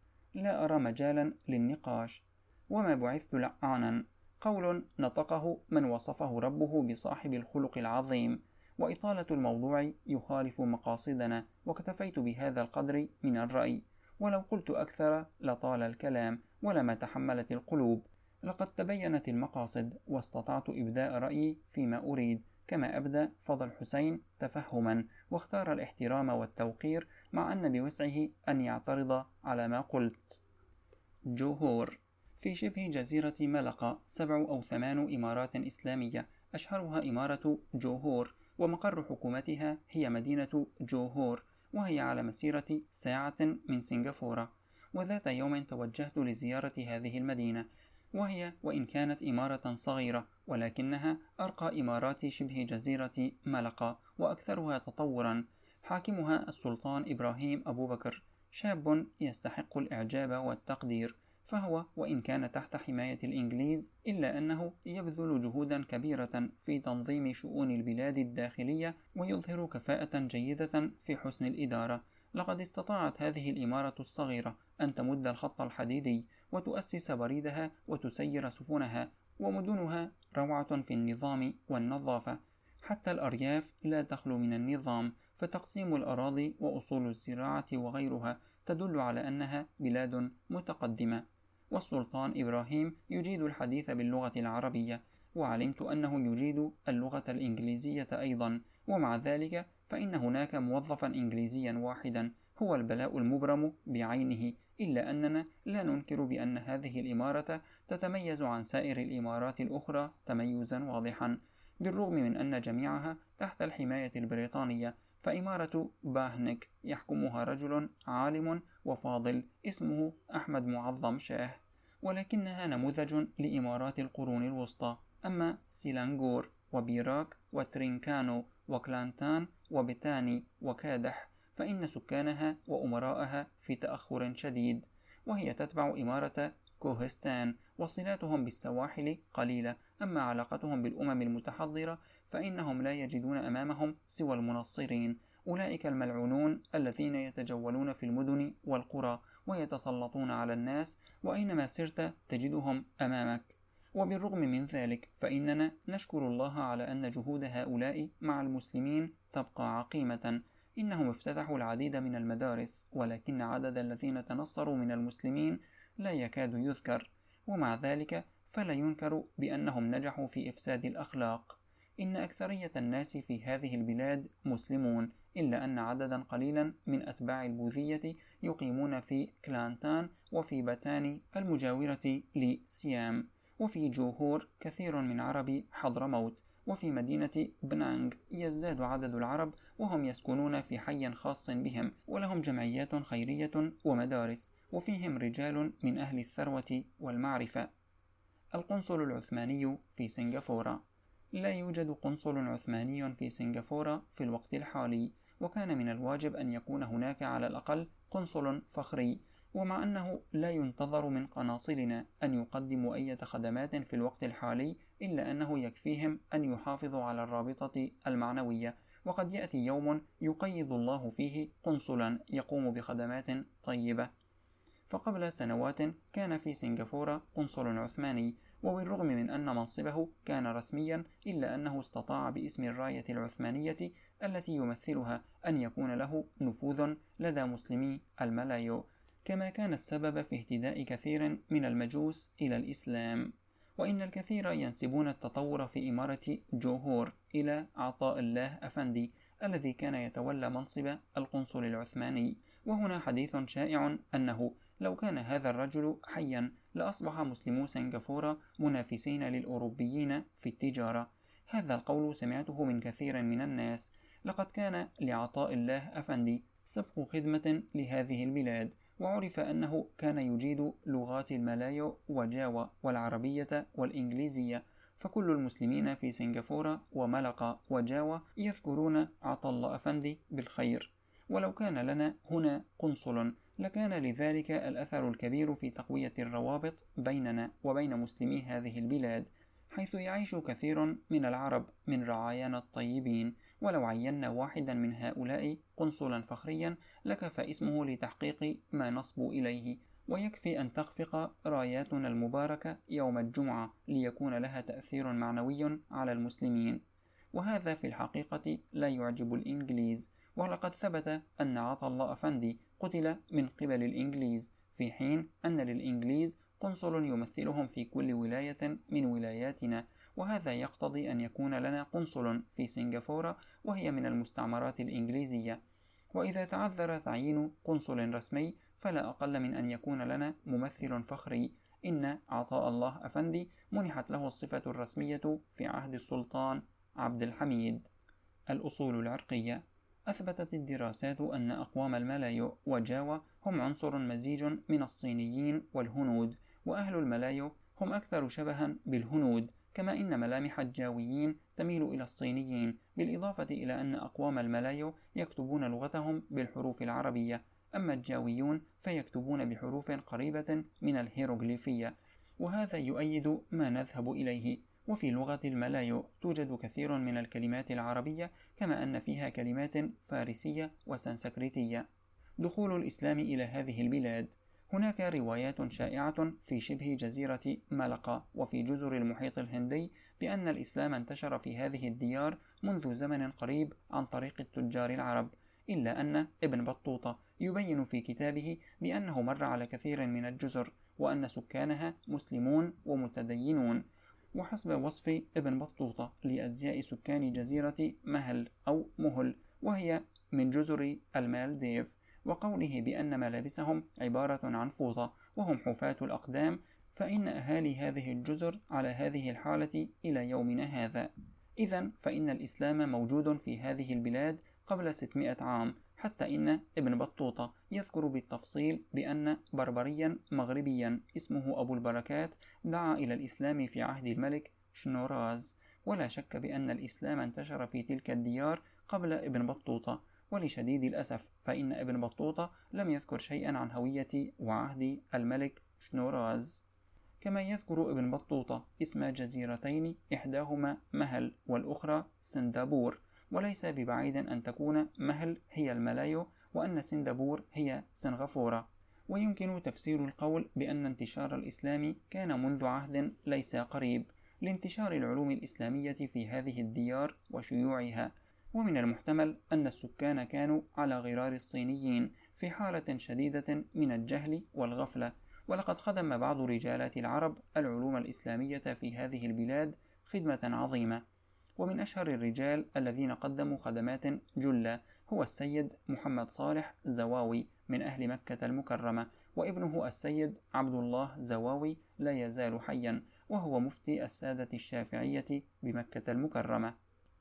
لا أرى مجالا للنقاش. وما بعثت لعانا، قول نطقه من وصفه ربه بصاحب الخلق العظيم، وإطالة الموضوع يخالف مقاصدنا، واكتفيت بهذا القدر من الرأي. ولو قلت أكثر لطال الكلام ولما تحملت القلوب. لقد تبينت المقاصد واستطعت إبداء رأيي فيما أريد، كما أبدى فضل حسين تفهما واختار الاحترام والتوقير، مع أن بوسعه أن يعترض على ما قلت. جوهور. في شبه جزيرة ملقا سبع أو ثمان إمارات إسلامية، أشهرها إمارة جوهور، ومقر حكومتها هي مدينة جوهور، وهي على مسيرة ساعة من سنغافورة. وذات يوم توجهت لزيارة هذه المدينة، وهي وإن كانت إمارة صغيرة ولكنها أرقى إمارات شبه جزيرة ملقا وأكثرها تطورا. حاكمها السلطان إبراهيم أبو بكر، شاب يستحق الإعجاب والتقدير، فهو وإن كان تحت حماية الإنجليز إلا أنه يبذل جهودا كبيرة في تنظيم شؤون البلاد الداخلية ويظهر كفاءة جيدة في حسن الإدارة. لقد استطاعت هذه الإمارة الصغيرة أن تمد الخط الحديدي وتؤسس بريدها وتسير سفنها، ومدنها روعة في النظام والنظافة. حتى الأرياف لا تخلو من النظام، فتقسيم الأراضي وأصول الزراعة وغيرها تدل على أنها بلاد متقدمة. والسلطان إبراهيم يجيد الحديث باللغة العربية، وعلمت أنه يجيد اللغة الإنجليزية أيضا، ومع ذلك فإن هناك موظفا إنجليزيا واحدا هو البلاء المبرم بعينه. إلا أننا لا ننكر بأن هذه الإمارة تتميز عن سائر الإمارات الأخرى تميزا واضحا، بالرغم من أن جميعها تحت الحماية البريطانية. فإمارة باهنك يحكمها رجل عالم وفاضل اسمه أحمد معظم شاه، ولكنها نموذج لإمارات القرون الوسطى. أما سيلانغور وبيراك وترينكانو وكلانتان وبتاني وكادح فإن سكانها وأمراءها في تأخر شديد، وهي تتبع إمارة كوهستان، وصلاتهم بالسواحل قليلة. أما علاقتهم بالأمم المتحضرة فإنهم لا يجدون أمامهم سوى المنصرين، أولئك الملعونون الذين يتجولون في المدن والقرى ويتسلطون على الناس، وأينما سرت تجدهم أمامك. وبالرغم من ذلك فإننا نشكر الله على أن جهود هؤلاء مع المسلمين تبقى عقيمة. إنهم افتتحوا العديد من المدارس، ولكن عدد الذين تنصروا من المسلمين لا يكاد يذكر، ومع ذلك فلا ينكر بأنهم نجحوا في إفساد الأخلاق. إن أكثرية الناس في هذه البلاد مسلمون، إلا أن عددا قليلا من أتباع البوذية يقيمون في كلانتان وفي باتاني المجاورة لسيام. وفي جوهور كثير من عرب حضرموت. وفي مدينة بنانغ يزداد عدد العرب، وهم يسكنون في حي خاص بهم، ولهم جمعيات خيرية ومدارس، وفيهم رجال من أهل الثروة والمعرفة. القنصل العثماني في سنغافورة. لا يوجد قنصل عثماني في سنغافورة في الوقت الحالي، وكان من الواجب أن يكون هناك على الأقل قنصل فخري. ومع أنه لا ينتظر من قناصلنا أن يقدموا أي خدمات في الوقت الحالي، إلا أنه يكفيهم أن يحافظوا على الرابطة المعنوية، وقد يأتي يوم يقيض الله فيه قنصلا يقوم بخدمات طيبة. فقبل سنوات كان في سنغافورة قنصل عثماني، وبالرغم من أن منصبه كان رسميا إلا أنه استطاع باسم الراية العثمانية التي يمثلها أن يكون له نفوذ لدى مسلمي الملايو، كما كان السبب في اهتداء كثير من المجوس إلى الإسلام. وإن الكثير ينسبون التطور في إمارة جوهور إلى عطاء الله أفندي الذي كان يتولى منصب القنصل العثماني. وهنا حديث شائع أنه لو كان هذا الرجل حيا لأصبح مسلمو سنغافورة منافسين للأوروبيين في التجارة. هذا القول سمعته من كثير من الناس. لقد كان لعطاء الله أفندي سبق خدمة لهذه البلاد، وعرف أنه كان يجيد لغات الملايو وجاوا والعربية والإنجليزية، فكل المسلمين في سنغافورة وملقا وجاوا يذكرون عطا الله أفندي بالخير. ولو كان لنا هنا قنصل لكان لذلك الأثر الكبير في تقوية الروابط بيننا وبين مسلمي هذه البلاد، حيث يعيش كثير من العرب من رعايانا الطيبين. ولو عينا واحدا من هؤلاء قنصلا فخريا لكفى اسمه لتحقيق ما نصبو إليه، ويكفي أن تخفق راياتنا المباركة يوم الجمعة ليكون لها تأثير معنوي على المسلمين. وهذا في الحقيقة لا يعجب الإنجليز، ولقد ثبت أن عطا الله أفندي قتل من قبل الإنجليز، في حين أن للإنجليز قنصل يمثلهم في كل ولاية من ولاياتنا، وهذا يقتضي أن يكون لنا قنصل في سنغافورة وهي من المستعمرات الإنجليزية. وإذا تعذر تعيين قنصل رسمي فلا أقل من أن يكون لنا ممثل فخري. إن عطاء الله أفندي منحت له الصفة الرسمية في عهد السلطان عبد الحميد. الأصول العرقية. أثبتت الدراسات أن أقوام الملايو وجاوا هم عنصر مزيج من الصينيين والهنود، وأهل الملايو هم أكثر شبها بالهنود، كما إن ملامح الجاويين تميل إلى الصينيين، بالإضافة إلى أن أقوام الملايو يكتبون لغتهم بالحروف العربية، أما الجاويون فيكتبون بحروف قريبة من الهيروغليفية، وهذا يؤيد ما نذهب إليه. وفي لغة الملايو توجد كثير من الكلمات العربية، كما أن فيها كلمات فارسية وسنسكريتية. دخول الإسلام إلى هذه البلاد. هناك روايات شائعة في شبه جزيرة ملقا وفي جزر المحيط الهندي بأن الإسلام انتشر في هذه الديار منذ زمن قريب عن طريق التجار العرب، إلا أن ابن بطوطة يبين في كتابه بأنه مر على كثير من الجزر وأن سكانها مسلمون ومتدينون. وحسب وصف ابن بطوطة لأزياء سكان جزيرة مهل أو مهل وهي من جزر المالديف، وقوله بأن ملابسهم عبارة عن فوطة وهم حفاة الأقدام، فإن أهالي هذه الجزر على هذه الحالة إلى يومنا هذا. إذن فإن الإسلام موجود في هذه البلاد قبل ستمائة عام، حتى إن ابن بطوطة يذكر بالتفصيل بأن بربريا مغربيا اسمه أبو البركات دعا إلى الإسلام في عهد الملك شنوراز، ولا شك بأن الإسلام انتشر في تلك الديار قبل ابن بطوطة. ولشديد الأسف فإن ابن بطوطة لم يذكر شيئا عن هوية وعهد الملك شنوراز. كما يذكر ابن بطوطة اسم جزيرتين إحداهما مهل والأخرى سندابور، وليس ببعيد أن تكون مهل هي الملايو وأن سندابور هي سنغافورة. ويمكن تفسير القول بأن انتشار الإسلام كان منذ عهد ليس قريب لانتشار العلوم الإسلامية في هذه الديار وشيوعها، ومن المحتمل أن السكان كانوا على غرار الصينيين في حالة شديدة من الجهل والغفلة. ولقد خدم بعض رجالات العرب العلوم الإسلامية في هذه البلاد خدمة عظيمة، ومن أشهر الرجال الذين قدموا خدمات جلة هو السيد محمد صالح زواوي من أهل مكة المكرمة، وابنه السيد عبد الله زواوي لا يزال حيا، وهو مفتي السادة الشافعية بمكة المكرمة.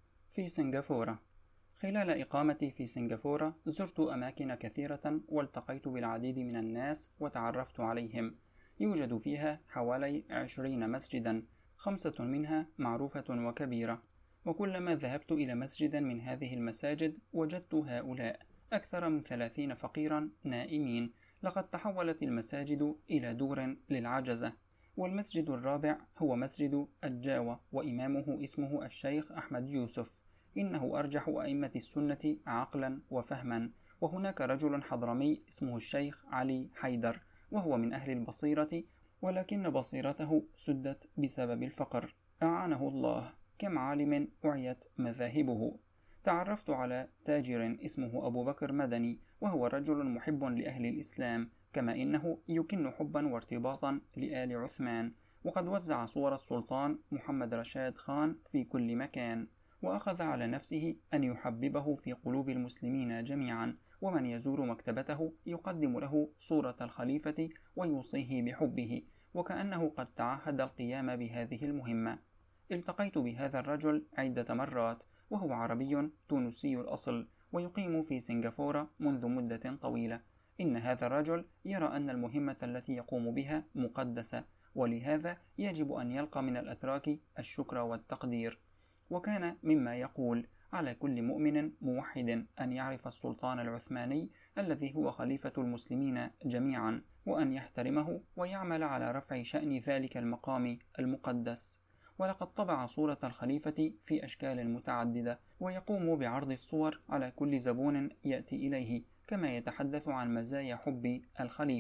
في سنغافورة. خلال إقامتي في سنغافورة زرت أماكن كثيرة والتقيت بالعديد من الناس وتعرفت عليهم. يوجد فيها حوالي عشرين مسجدا، خمسة منها معروفة وكبيرة، وكلما ذهبت إلى مسجد من هذه المساجد وجدت هؤلاء أكثر من ثلاثين فقيرا نائمين. لقد تحولت المساجد إلى دور للعجزة. والمسجد الرابع هو مسجد الجاوة، وإمامه اسمه الشيخ أحمد يوسف، إنه أرجح أئمة السنة عقلا وفهما. وهناك رجل حضرمي اسمه الشيخ علي حيدر، وهو من أهل البصيرة، ولكن بصيرته سدت بسبب الفقر، أعانه الله. كم عالم أعيت مذاهبه. تعرفت على تاجر اسمه أبو بكر مدني، وهو رجل محب لأهل الإسلام، كما إنه يكن حبا وارتباطا لآل عثمان، وقد وزع صور السلطان محمد رشاد خان في كل مكان، وأخذ على نفسه أن يحببه في قلوب المسلمين جميعا، ومن يزور مكتبته يقدم له صورة الخليفة ويوصيه بحبه، وكأنه قد تعهد القيام بهذه المهمة. التقيت بهذا الرجل عدة مرات، وهو عربي تونسي الأصل ويقيم في سنغافورة منذ مدة طويلة. إن هذا الرجل يرى أن المهمة التي يقوم بها مقدسة، ولهذا يجب أن يلقى من الأتراك الشكر والتقدير. وكان مما يقول: على كل مؤمن موحد أن يعرف السلطان العثماني الذي هو خليفة المسلمين جميعا، وأن يحترمه ويعمل على رفع شأن ذلك المقام المقدس. ولقد طبع صورة الخليفة في أشكال متعددة، ويقوم بعرض الصور على كل زبون يأتي إليه، كما يتحدث عن مزايا حب الخليفة.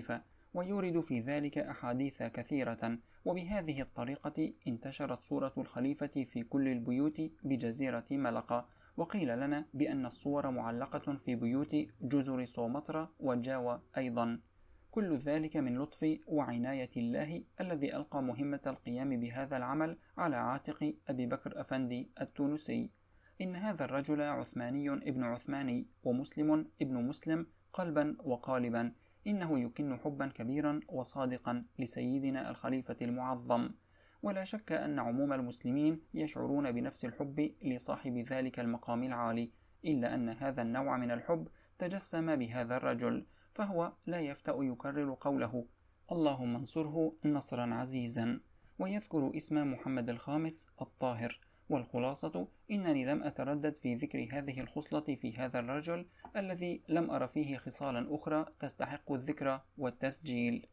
ويورد في ذلك أحاديث كثيرة. وبهذه الطريقة انتشرت صورة الخليفة في كل البيوت بجزيرة ملقا. وقيل لنا بأن الصور معلقة في بيوت جزر سومطرة وجاوة أيضا. كل ذلك من لطف وعناية الله الذي ألقى مهمة القيام بهذا العمل على عاتق أبي بكر أفندي التونسي. إن هذا الرجل عثماني ابن عثماني ومسلم ابن مسلم قلبا وقالبا. إنه يكن حبا كبيرا وصادقا لسيدنا الخليفة المعظم. ولا شك أن عموم المسلمين يشعرون بنفس الحب لصاحب ذلك المقام العالي، إلا أن هذا النوع من الحب تجسم بهذا الرجل، فهو لا يفتأ يكرر قوله اللهم انصره نصرا عزيزا، ويذكر اسم محمد الخامس الطاهر. والخلاصة إنني لم أتردد في ذكر هذه الخصلة في هذا الرجل الذي لم أر فيه خصالا أخرى تستحق الذكر والتسجيل.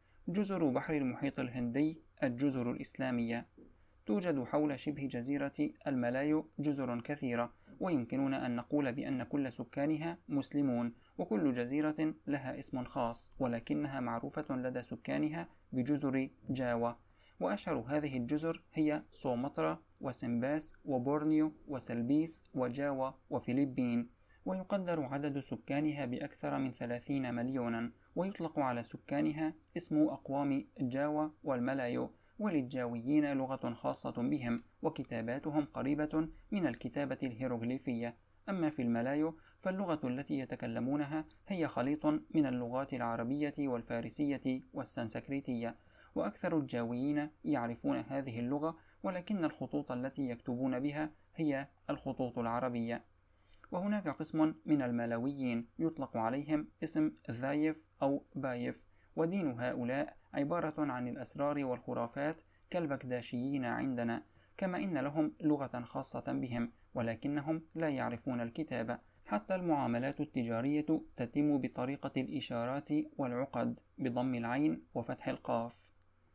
جزر بحر المحيط الهندي الجزر الإسلامية. توجد حول شبه جزيرة الملايو جزر كثيرة، ويمكننا أن نقول بأن كل سكانها مسلمون، وكل جزيرة لها اسم خاص، ولكنها معروفة لدى سكانها بجزر جاوة. وأشهر هذه الجزر هي سومطرة وسمباس وبورنيو وسلبيس وجاوة وفلبين. ويقدر عدد سكانها بأكثر من ثلاثين مليونا. ويطلق على سكانها اسم أقوام جاوة والملايو. وللجاويين لغة خاصة بهم، وكتاباتهم قريبة من الكتابة الهيروغليفية. أما في الملايو فاللغة التي يتكلمونها هي خليط من اللغات العربية والفارسية والسنسكريتية. وأكثر الجاويين يعرفون هذه اللغة، ولكن الخطوط التي يكتبون بها هي الخطوط العربية. وهناك قسم من الملاويين يطلق عليهم اسم ذايف أو بايف. ودين هؤلاء عبارة عن الأسرار والخرافات كالبكداشيين عندنا، كما إن لهم لغة خاصة بهم، ولكنهم لا يعرفون الكتابة. حتى المعاملات التجارية تتم بطريقة الإشارات والعقد بضم العين وفتح القاف.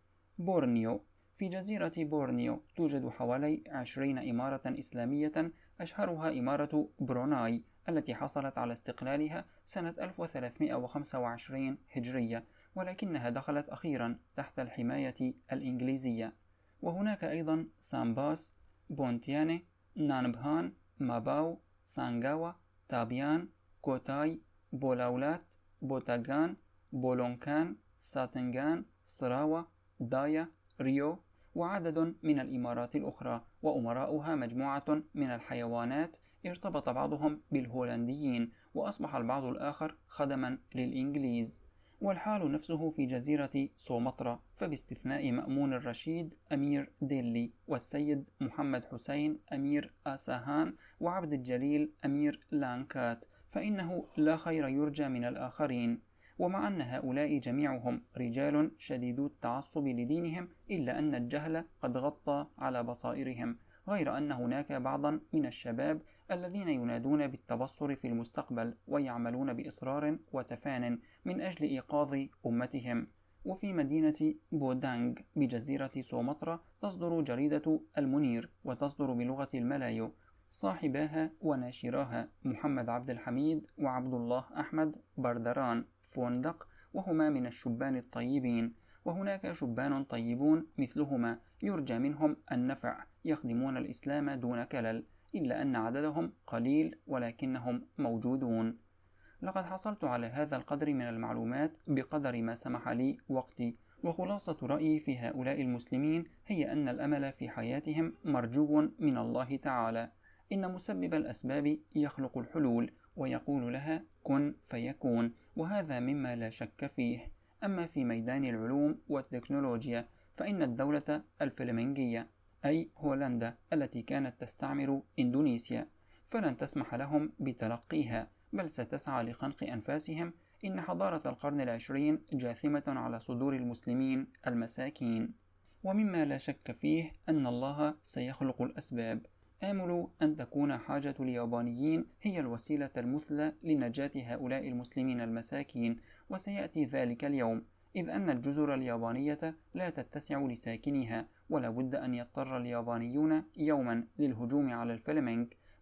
بورنيو. في جزيرة بورنيو توجد حوالي عشرين إمارة إسلامية، أشهرها إمارة بروناي التي حصلت على استقلالها سنة ألف وثلاثمائة وخمسة وعشرين هجرية، ولكنها دخلت أخيرا تحت الحماية الإنجليزية. وهناك أيضا سامباس، بونتياني، نانبهان، ماباو، سانغاوا، تابيان، كوتاي، بولاولات، بوتاغان، بولونكان، ساتنغان، سراوا، دايا، ريو، وعدد من الإمارات الأخرى. وأمراؤها مجموعة من الحيوانات ارتبط بعضهم بالهولنديين، وأصبح البعض الآخر خدما للإنجليز. والحال نفسه في جزيرة سومطرة، فباستثناء مأمون الرشيد أمير ديلي، والسيد محمد حسين أمير آساهان، وعبد الجليل أمير لانكات، فإنه لا خير يرجى من الآخرين. ومع أن هؤلاء جميعهم رجال شديدو التعصب لدينهم، إلا أن الجهل قد غطى على بصائرهم، غير أن هناك بعضا من الشباب الذين ينادون بالتبصر في المستقبل، ويعملون بإصرار وتفان من أجل إيقاظ أمتهم. وفي مدينة بودانغ بجزيرة سومطرة تصدر جريدة المنير، وتصدر بلغة الملايو. صاحباها وناشراها محمد عبد الحميد وعبد الله أحمد بردران فوندق، وهما من الشبان الطيبين. وهناك شبان طيبون مثلهما يرجى منهم النفع، يخدمون الإسلام دون كلل، إلا أن عددهم قليل ولكنهم موجودون. لقد حصلت على هذا القدر من المعلومات بقدر ما سمح لي وقتي، وخلاصة رأيي في هؤلاء المسلمين هي أن الأمل في حياتهم مرجو من الله تعالى. إن مسبب الأسباب يخلق الحلول، ويقول لها كن فيكون، وهذا مما لا شك فيه. أما في ميدان العلوم والتكنولوجيا فإن الدولة الفلمنجية أي هولندا التي كانت تستعمر إندونيسيا فلن تسمح لهم بتلقيها، بل ستسعى لخنق أنفاسهم. إن حضارة القرن العشرين جاثمة على صدور المسلمين المساكين. ومما لا شك فيه أن الله سيخلق الأسباب. آمل أن تكون حاجة اليابانيين هي الوسيلة المثلى لنجاة هؤلاء المسلمين المساكين، وسيأتي ذلك اليوم، إذ أن الجزر اليابانية لا تتسع لساكنها، ولا بد أن يضطر اليابانيون يوما للهجوم على الفلمنك،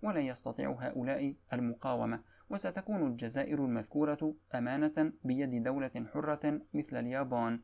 ولا يستطيع هؤلاء المقاومة، وستكون الجزائر المذكورة أمانة بيد دولة حرة مثل اليابان،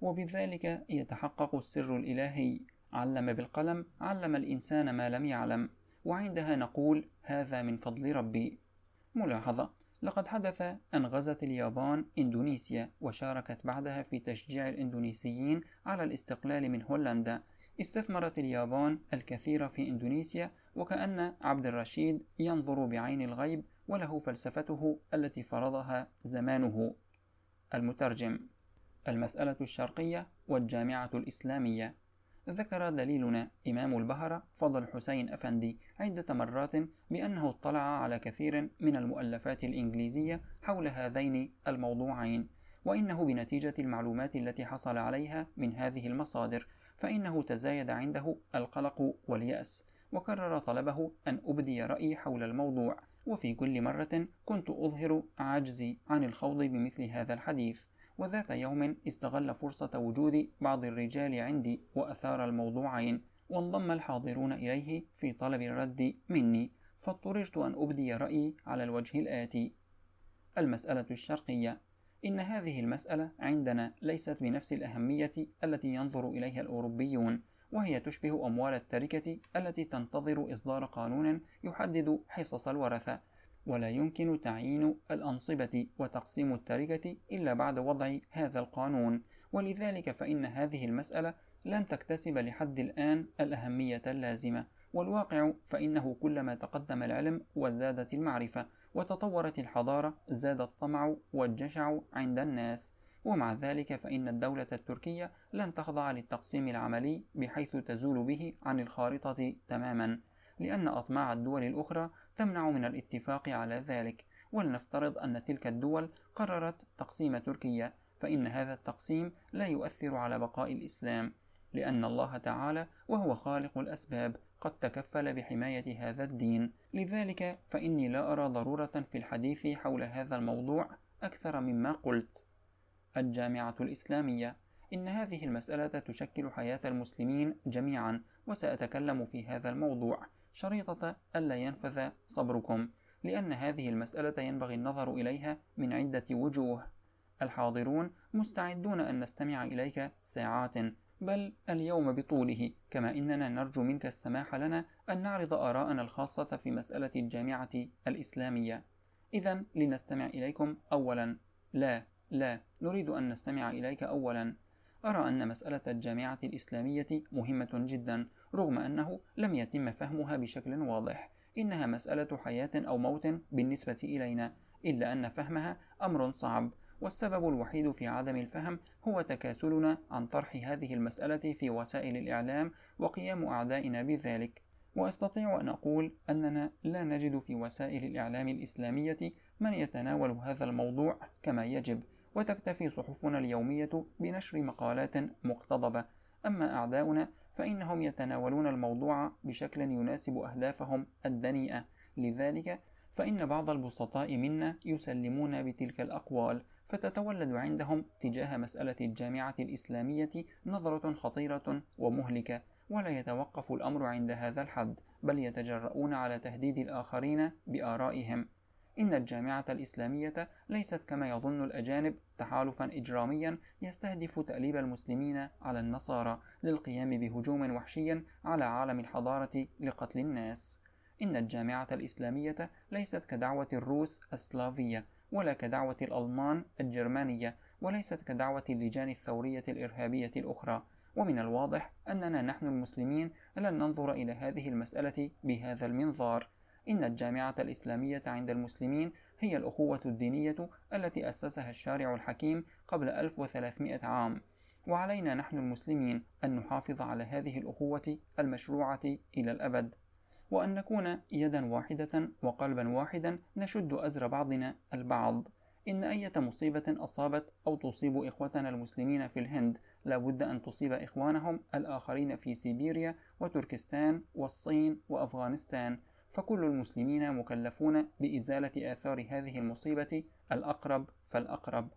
وبذلك يتحقق السر الإلهي: علم بالقلم علم الإنسان ما لم يعلم، وعندها نقول هذا من فضل ربي. ملاحظة: لقد حدث أن غزت اليابان إندونيسيا، وشاركت بعدها في تشجيع الإندونيسيين على الاستقلال من هولندا. استثمرت اليابان الكثير في إندونيسيا، وكأن عبد الرشيد ينظر بعين الغيب وله فلسفته التي فرضها زمانه. المترجم: المسألة الشرقية والجامعة الإسلامية. ذكر دليلنا إمام البهرة فضل حسين أفندي عدة مرات بأنه اطلع على كثير من المؤلفات الإنجليزية حول هذين الموضوعين، وإنه بنتيجة المعلومات التي حصل عليها من هذه المصادر فإنه تزايد عنده القلق واليأس، وكرر طلبه أن أبدي رأيي حول الموضوع، وفي كل مرة كنت أظهر عجزي عن الخوض بمثل هذا الحديث. وذات يوم استغل فرصة وجود بعض الرجال عندي وأثار الموضوعين، وانضم الحاضرون إليه في طلب الرد مني، فاضطررت أن أبدي رأيي على الوجه الآتي: المسألة الشرقية. إن هذه المسألة عندنا ليست بنفس الأهمية التي ينظر إليها الأوروبيون، وهي تشبه أموال التركة التي تنتظر إصدار قانون يحدد حصص الورثة، ولا يمكن تعيين الأنصبة وتقسيم التركة إلا بعد وضع هذا القانون، ولذلك فإن هذه المسألة لن تكتسب لحد الآن الأهمية اللازمة. والواقع فإنه كلما تقدم العلم وزادت المعرفة وتطورت الحضارة زاد الطمع والجشع عند الناس، ومع ذلك فإن الدولة التركية لن تخضع للتقسيم العملي بحيث تزول به عن الخارطة تماما، لأن أطماع الدول الأخرى تمنع من الاتفاق على ذلك. ولنفترض أن تلك الدول قررت تقسيم تركيا، فإن هذا التقسيم لا يؤثر على بقاء الإسلام، لأن الله تعالى وهو خالق الأسباب قد تكفل بحماية هذا الدين. لذلك فإني لا أرى ضرورة في الحديث حول هذا الموضوع أكثر مما قلت. الجامعة الإسلامية. إن هذه المسألة تشكل حياة المسلمين جميعا، وسأتكلم في هذا الموضوع شريطة ألا ينفذ صبركم، لأن هذه المسألة ينبغي النظر إليها من عدة وجوه. الحاضرون مستعدون أن نستمع إليك ساعات، بل اليوم بطوله، كما إننا نرجو منك السماح لنا أن نعرض آراءنا الخاصة في مسألة الجامعة الإسلامية. إذن لنستمع إليكم أولا. لا لا نريد أن نستمع إليك أولا. أرى أن مسألة الجامعة الإسلامية مهمة جدا، رغم أنه لم يتم فهمها بشكل واضح. إنها مسألة حياة أو موت بالنسبة إلينا، إلا أن فهمها أمر صعب، والسبب الوحيد في عدم الفهم هو تكاسلنا عن طرح هذه المسألة في وسائل الإعلام وقيام أعدائنا بذلك. وأستطيع أن أقول أننا لا نجد في وسائل الإعلام الإسلامية من يتناول هذا الموضوع كما يجب، وتكتفي صحفنا اليومية بنشر مقالات مقتضبة. أما أعداؤنا فإنهم يتناولون الموضوع بشكل يناسب أهدافهم الدنيئة، لذلك فإن بعض البسطاء منا يسلمون بتلك الأقوال، فتتولد عندهم تجاه مسألة الجامعة الإسلامية نظرة خطيرة ومهلكة، ولا يتوقف الأمر عند هذا الحد، بل يتجرؤون على تهديد الآخرين بآرائهم. إن الجامعة الإسلامية ليست كما يظن الأجانب تحالفا إجراميا يستهدف تأليب المسلمين على النصارى للقيام بهجوم وحشي على عالم الحضارة لقتل الناس. إن الجامعة الإسلامية ليست كدعوة الروس السلافية، ولا كدعوة الألمان الجرمانية، وليست كدعوة اللجان الثورية الإرهابية الأخرى. ومن الواضح أننا نحن المسلمين لن ننظر إلى هذه المسألة بهذا المنظار. إن الجامعة الإسلامية عند المسلمين هي الأخوة الدينية التي أسسها الشارع الحكيم قبل ألف وثلاثمائة عام، وعلينا نحن المسلمين أن نحافظ على هذه الأخوة المشروعة إلى الأبد، وأن نكون يدا واحدة وقلبا واحدا نشد أزر بعضنا البعض. إن أي مصيبة أصابت أو تصيب إخوتنا المسلمين في الهند لابد أن تصيب إخوانهم الآخرين في سيبيريا وتركستان والصين وأفغانستان، فكل المسلمين مكلفون بإزالة آثار هذه المصيبة الأقرب فالأقرب.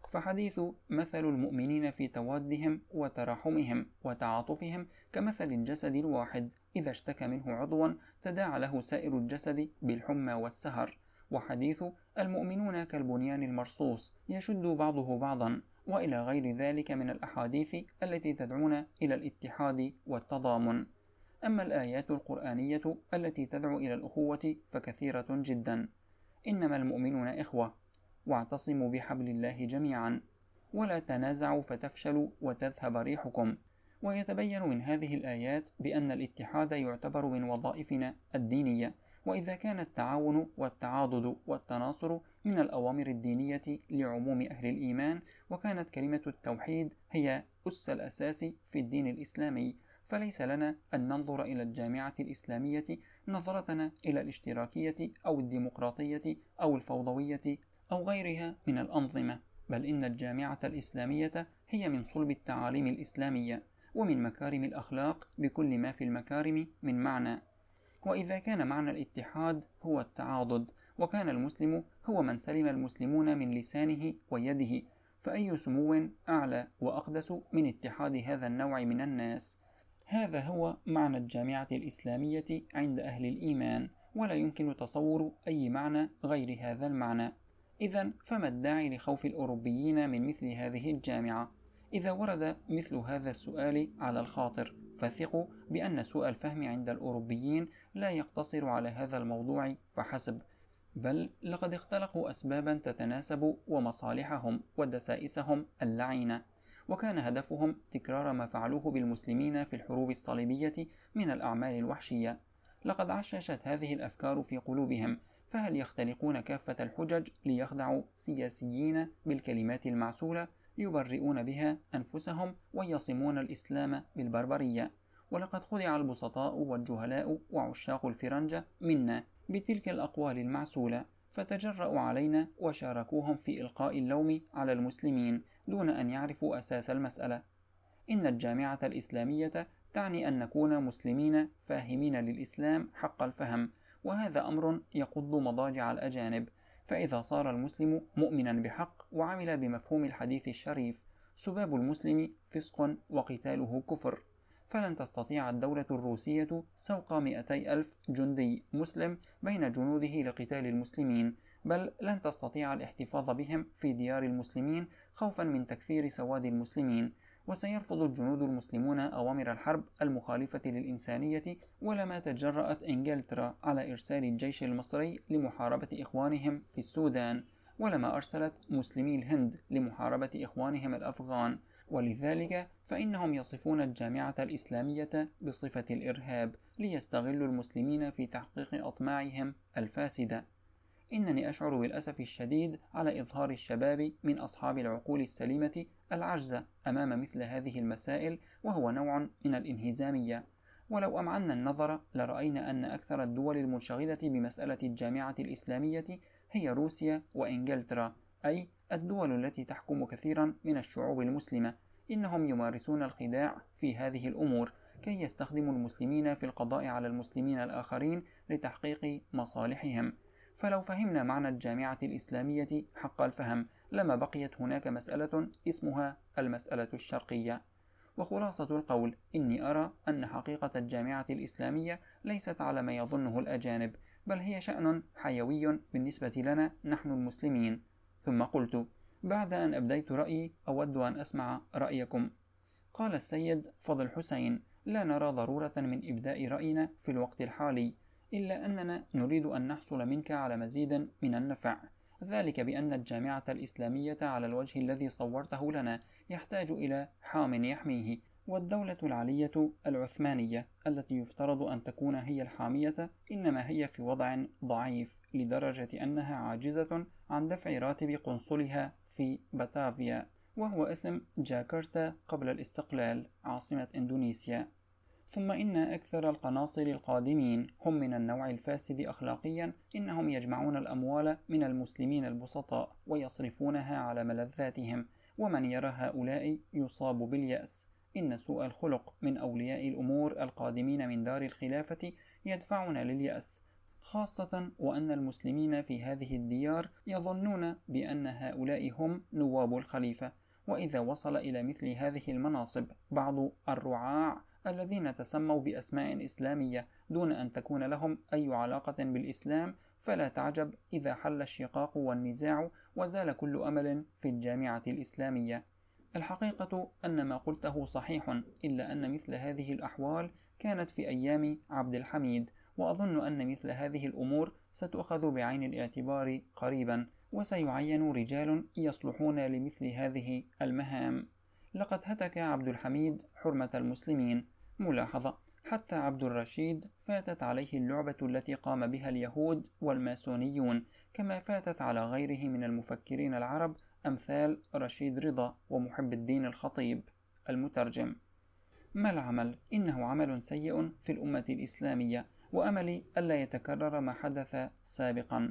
فحديث مثل المؤمنين في توادهم وتراحمهم وتعاطفهم كمثل الجسد الواحد إذا اشتكى منه عضوا تداعى له سائر الجسد بالحمى والسهر. وحديث المؤمنون كالبنيان المرصوص يشد بعضه بعضا، وإلى غير ذلك من الأحاديث التي تدعون إلى الاتحاد والتضامن. أما الآيات القرآنية التي تدعو إلى الأخوة فكثيرة جدا. إنما المؤمنون إخوة، واعتصموا بحبل الله جميعا ولا تنازعوا فتفشلوا وتذهب ريحكم. ويتبين من هذه الآيات بأن الاتحاد يعتبر من وظائفنا الدينية، وإذا كان التعاون والتعاضد والتناصر من الأوامر الدينية لعموم أهل الإيمان، وكانت كلمة التوحيد هي أس الأساس في الدين الإسلامي، فليس لنا أن ننظر إلى الجامعة الإسلامية نظرتنا إلى الاشتراكية أو الديمقراطية أو الفوضوية أو غيرها من الأنظمة، بل إن الجامعة الإسلامية هي من صلب التعاليم الإسلامية ومن مكارم الأخلاق بكل ما في المكارم من معنى. وإذا كان معنى الاتحاد هو التعاضد، وكان المسلم هو من سلم المسلمون من لسانه ويده، فأي سمو أعلى وأقدس من اتحاد هذا النوع من الناس؟ هذا هو معنى الجامعة الإسلامية عند أهل الإيمان، ولا يمكن تصور أي معنى غير هذا المعنى. إذن فما الداعي لخوف الأوروبيين من مثل هذه الجامعة؟ إذا ورد مثل هذا السؤال على الخاطر، فثقوا بأن سوء الفهم عند الأوروبيين لا يقتصر على هذا الموضوع فحسب، بل لقد اختلقوا أسبابا تتناسب ومصالحهم ودسائسهم اللعينة، وكان هدفهم تكرار ما فعلوه بالمسلمين في الحروب الصليبية من الأعمال الوحشية. لقد عششت هذه الأفكار في قلوبهم، فهل يختلقون كافة الحجج ليخدعوا سياسيين بالكلمات المعسولة يبرئون بها أنفسهم ويصمون الإسلام بالبربرية؟ ولقد خدع البسطاء والجهلاء وعشاق الفرنجة منا بتلك الأقوال المعسولة، فتجرأوا علينا وشاركوهم في إلقاء اللوم على المسلمين دون أن يعرفوا أساس المسألة. إن الجامعة الإسلامية تعني أن نكون مسلمين فاهمين للإسلام حق الفهم، وهذا أمر يقض مضاجع الأجانب. فإذا صار المسلم مؤمنا بحق وعمل بمفهوم الحديث الشريف سباب المسلم فسق وقتاله كفر، فلن تستطيع الدولة الروسية سوق مئتي ألف جندي مسلم بين جنوده لقتال المسلمين، بل لن تستطيع الاحتفاظ بهم في ديار المسلمين خوفا من تكثير سواد المسلمين. وسيرفض الجنود المسلمون أوامر الحرب المخالفة للإنسانية، ولما تجرأت إنجلترا على إرسال الجيش المصري لمحاربة إخوانهم في السودان، ولما أرسلت مسلمي الهند لمحاربة إخوانهم الأفغان. ولذلك فإنهم يصفون الجامعة الإسلامية بصفة الإرهاب ليستغلوا المسلمين في تحقيق أطماعهم الفاسدة. إنني أشعر بالأسف الشديد على إظهار الشباب من أصحاب العقول السليمة العجز أمام مثل هذه المسائل، وهو نوع من الانهزامية. ولو أمعنا النظر لرأينا أن أكثر الدول المنشغلة بمسألة الجامعة الإسلامية هي روسيا وإنجلترا، أي الدول التي تحكم كثيرا من الشعوب المسلمة. إنهم يمارسون الخداع في هذه الأمور كي يستخدموا المسلمين في القضاء على المسلمين الآخرين لتحقيق مصالحهم. فلو فهمنا معنى الجامعة الإسلامية حق الفهم لما بقيت هناك مسألة اسمها المسألة الشرقية. وخلاصة القول، إني أرى أن حقيقة الجامعة الإسلامية ليست على ما يظنه الأجانب، بل هي شأن حيوي بالنسبة لنا نحن المسلمين. ثم قلت: بعد أن أبديت رأيي أود أن أسمع رأيكم. قال السيد فضل حسين: لا نرى ضرورة من إبداء رأينا في الوقت الحالي، إلا أننا نريد أن نحصل منك على مزيد من النفع، ذلك بأن الجامعة الإسلامية على الوجه الذي صورته لنا يحتاج إلى حام يحميه، والدولة العلية العثمانية التي يفترض أن تكون هي الحامية إنما هي في وضع ضعيف لدرجة أنها عاجزة عن دفع راتب قنصلها في باتافيا، وهو اسم جاكرتا قبل الاستقلال عاصمة إندونيسيا. ثم إن أكثر القناصل القادمين هم من النوع الفاسد أخلاقيا، إنهم يجمعون الأموال من المسلمين البسطاء ويصرفونها على ملذاتهم، ومن يرى هؤلاء يصاب باليأس. إن سوء الخلق من أولياء الأمور القادمين من دار الخلافة يدفعنا لليأس، خاصة وأن المسلمين في هذه الديار يظنون بأن هؤلاء هم نواب الخليفة. وإذا وصل إلى مثل هذه المناصب بعض الرعاع الذين تسموا بأسماء إسلامية دون أن تكون لهم أي علاقة بالإسلام، فلا تعجب إذا حل الشقاق والنزاع وزال كل أمل في الجامعة الإسلامية. الحقيقة أن ما قلته صحيح، إلا أن مثل هذه الأحوال كانت في أيام عبد الحميد، وأظن أن مثل هذه الأمور ستؤخذ بعين الاعتبار قريبا، وسيعين رجال يصلحون لمثل هذه المهام. لقد هتك عبد الحميد حرمة المسلمين. ملاحظة: حتى عبد الرشيد فاتت عليه اللعبة التي قام بها اليهود والماسونيون، كما فاتت على غيره من المفكرين العرب أمثال رشيد رضا ومحب الدين الخطيب. المترجم: ما العمل؟ إنه عمل سيء في الأمة الإسلامية، وأملي ألا يتكرر ما حدث سابقا.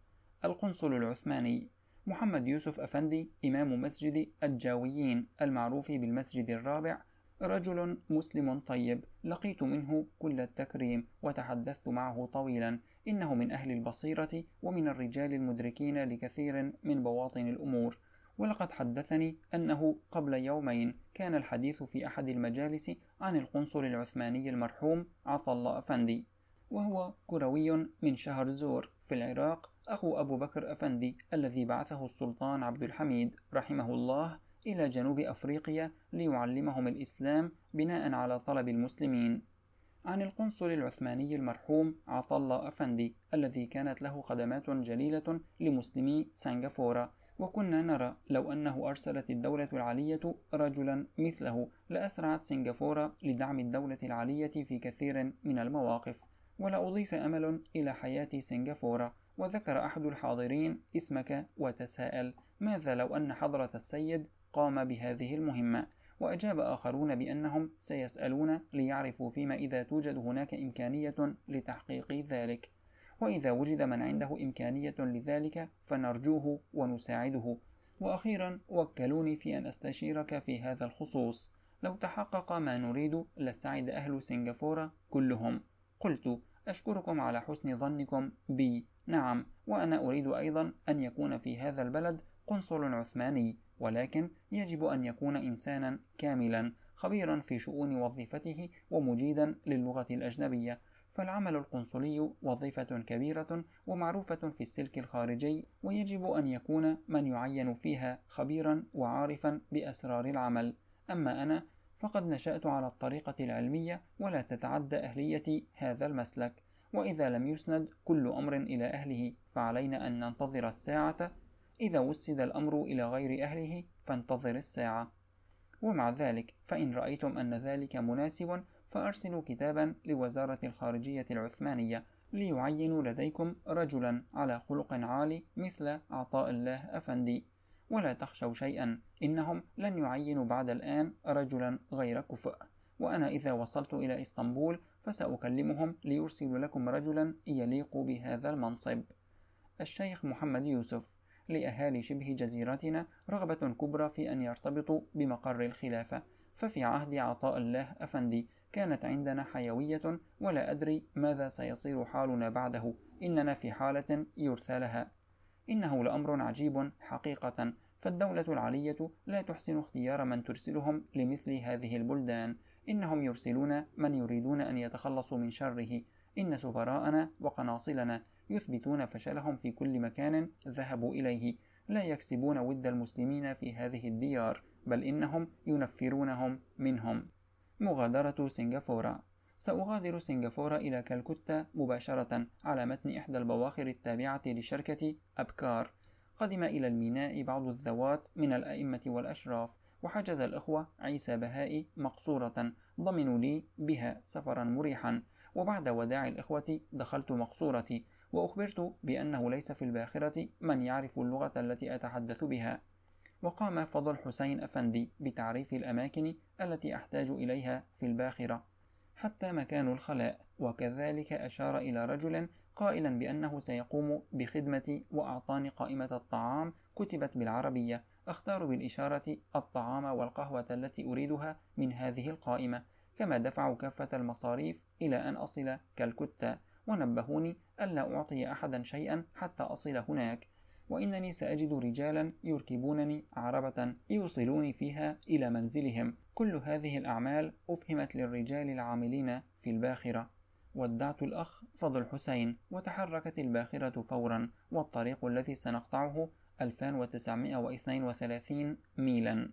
القنصل العثماني محمد يوسف أفندي، إمام مسجد الجاويين المعروف بالمسجد الرابع، رجل مسلم طيب، لقيت منه كل التكريم وتحدثت معه طويلا. إنه من أهل البصيرة ومن الرجال المدركين لكثير من بواطن الأمور. ولقد حدثني أنه قبل يومين كان الحديث في أحد المجالس عن القنصل العثماني المرحوم عطا الله أفندي، وهو كروي من شهر زور في العراق، أخو أبو بكر أفندي الذي بعثه السلطان عبد الحميد رحمه الله إلى جنوب أفريقيا ليعلمهم الإسلام بناء على طلب المسلمين. عن القنصل العثماني المرحوم عطا الله أفندي الذي كانت له خدمات جليلة لمسلمي سنغافورة، وكنا نرى لو أنه أرسلت الدولة العلية رجلا مثله لأسرعت سنغافورة لدعم الدولة العلية في كثير من المواقف. ولا أضيف أمل إلى حياة سنغافورة. وذكر أحد الحاضرين اسمك وتساءل: ماذا لو أن حضرة السيد قام بهذه المهمة؟ وأجاب آخرون بأنهم سيسألون ليعرفوا فيما إذا توجد هناك إمكانية لتحقيق ذلك، وإذا وجد من عنده إمكانية لذلك فنرجوه ونساعده. وأخيرا وكلوني في أن أستشيرك في هذا الخصوص. لو تحقق ما نريد لسعد أهل سنغافورة كلهم. قلت: أشكركم على حسن ظنكم بي. نعم، وأنا أريد أيضا أن يكون في هذا البلد قنصل عثماني، ولكن يجب أن يكون إنسانا كاملا خبيرا في شؤون وظيفته ومجيدا للغة الأجنبية، فالعمل القنصلي وظيفة كبيرة ومعروفة في السلك الخارجي، ويجب أن يكون من يعين فيها خبيرا وعارفا بأسرار العمل. أما أنا فقد نشأت على الطريقة العلمية ولا تتعدى أهليتي هذا المسلك، وإذا لم يسند كل أمر إلى أهله فعلينا أن ننتظر الساعة، إذا وسد الأمر إلى غير أهله فانتظر الساعة. ومع ذلك فإن رأيتم أن ذلك مناسب فأرسلوا كتابا لوزارة الخارجية العثمانية ليعينوا لديكم رجلا على خلق عالي مثل عطاء الله أفندي، ولا تخشوا شيئا، إنهم لن يعينوا بعد الآن رجلا غير كفء، وأنا إذا وصلت إلى إسطنبول فسأكلمهم ليرسلوا لكم رجلا يليق بهذا المنصب. الشيخ محمد يوسف: لأهالي شبه جزيرتنا رغبة كبرى في أن يرتبطوا بمقر الخلافة، ففي عهد عطاء الله أفندي كانت عندنا حيوية، ولا أدري ماذا سيصير حالنا بعده، إننا في حالة يرثى لها. إنه لأمر عجيب حقيقة، فالدولة العلية لا تحسن اختيار من ترسلهم لمثل هذه البلدان، إنهم يرسلون من يريدون أن يتخلصوا من شره. إن سفراءنا وقناصلنا يثبتون فشلهم في كل مكان ذهبوا إليه، لا يكسبون ود المسلمين في هذه الديار، بل إنهم ينفرونهم منهم. مغادرة سنغافورة. سأغادر سنغافورة إلى كالكتا مباشرة على متن إحدى البواخر التابعة لشركة أبكار. قدم إلى الميناء بعض الذوات من الأئمة والأشراف، وحجز الإخوة عيسى بهائي مقصورة ضمنوا لي بها سفرا مريحا. وبعد وداع الإخوة دخلت مقصورتي، وأخبرت بأنه ليس في الباخرة من يعرف اللغة التي أتحدث بها. وقام فضل حسين أفندي بتعريف الأماكن التي أحتاج إليها في الباخرة حتى مكان الخلاء، وكذلك أشار إلى رجل قائلا بأنه سيقوم بخدمتي، وأعطاني قائمة الطعام كتبت بالعربية، أختار بالإشارة الطعام والقهوة التي أريدها من هذه القائمة، كما دفعوا كافة المصاريف إلى أن أصل كالكتا، ونبهوني ألا أعطي أحدا شيئا حتى أصل هناك، وإنني سأجد رجالا يركبونني عربة يوصلوني فيها إلى منزلهم. كل هذه الأعمال أفهمت للرجال العاملين في الباخرة. ودعت الأخ فضل حسين، وتحركت الباخرة فورا، والطريق الذي سنقطعه ألفين وتسعمائة واثنين وثلاثين ميلا.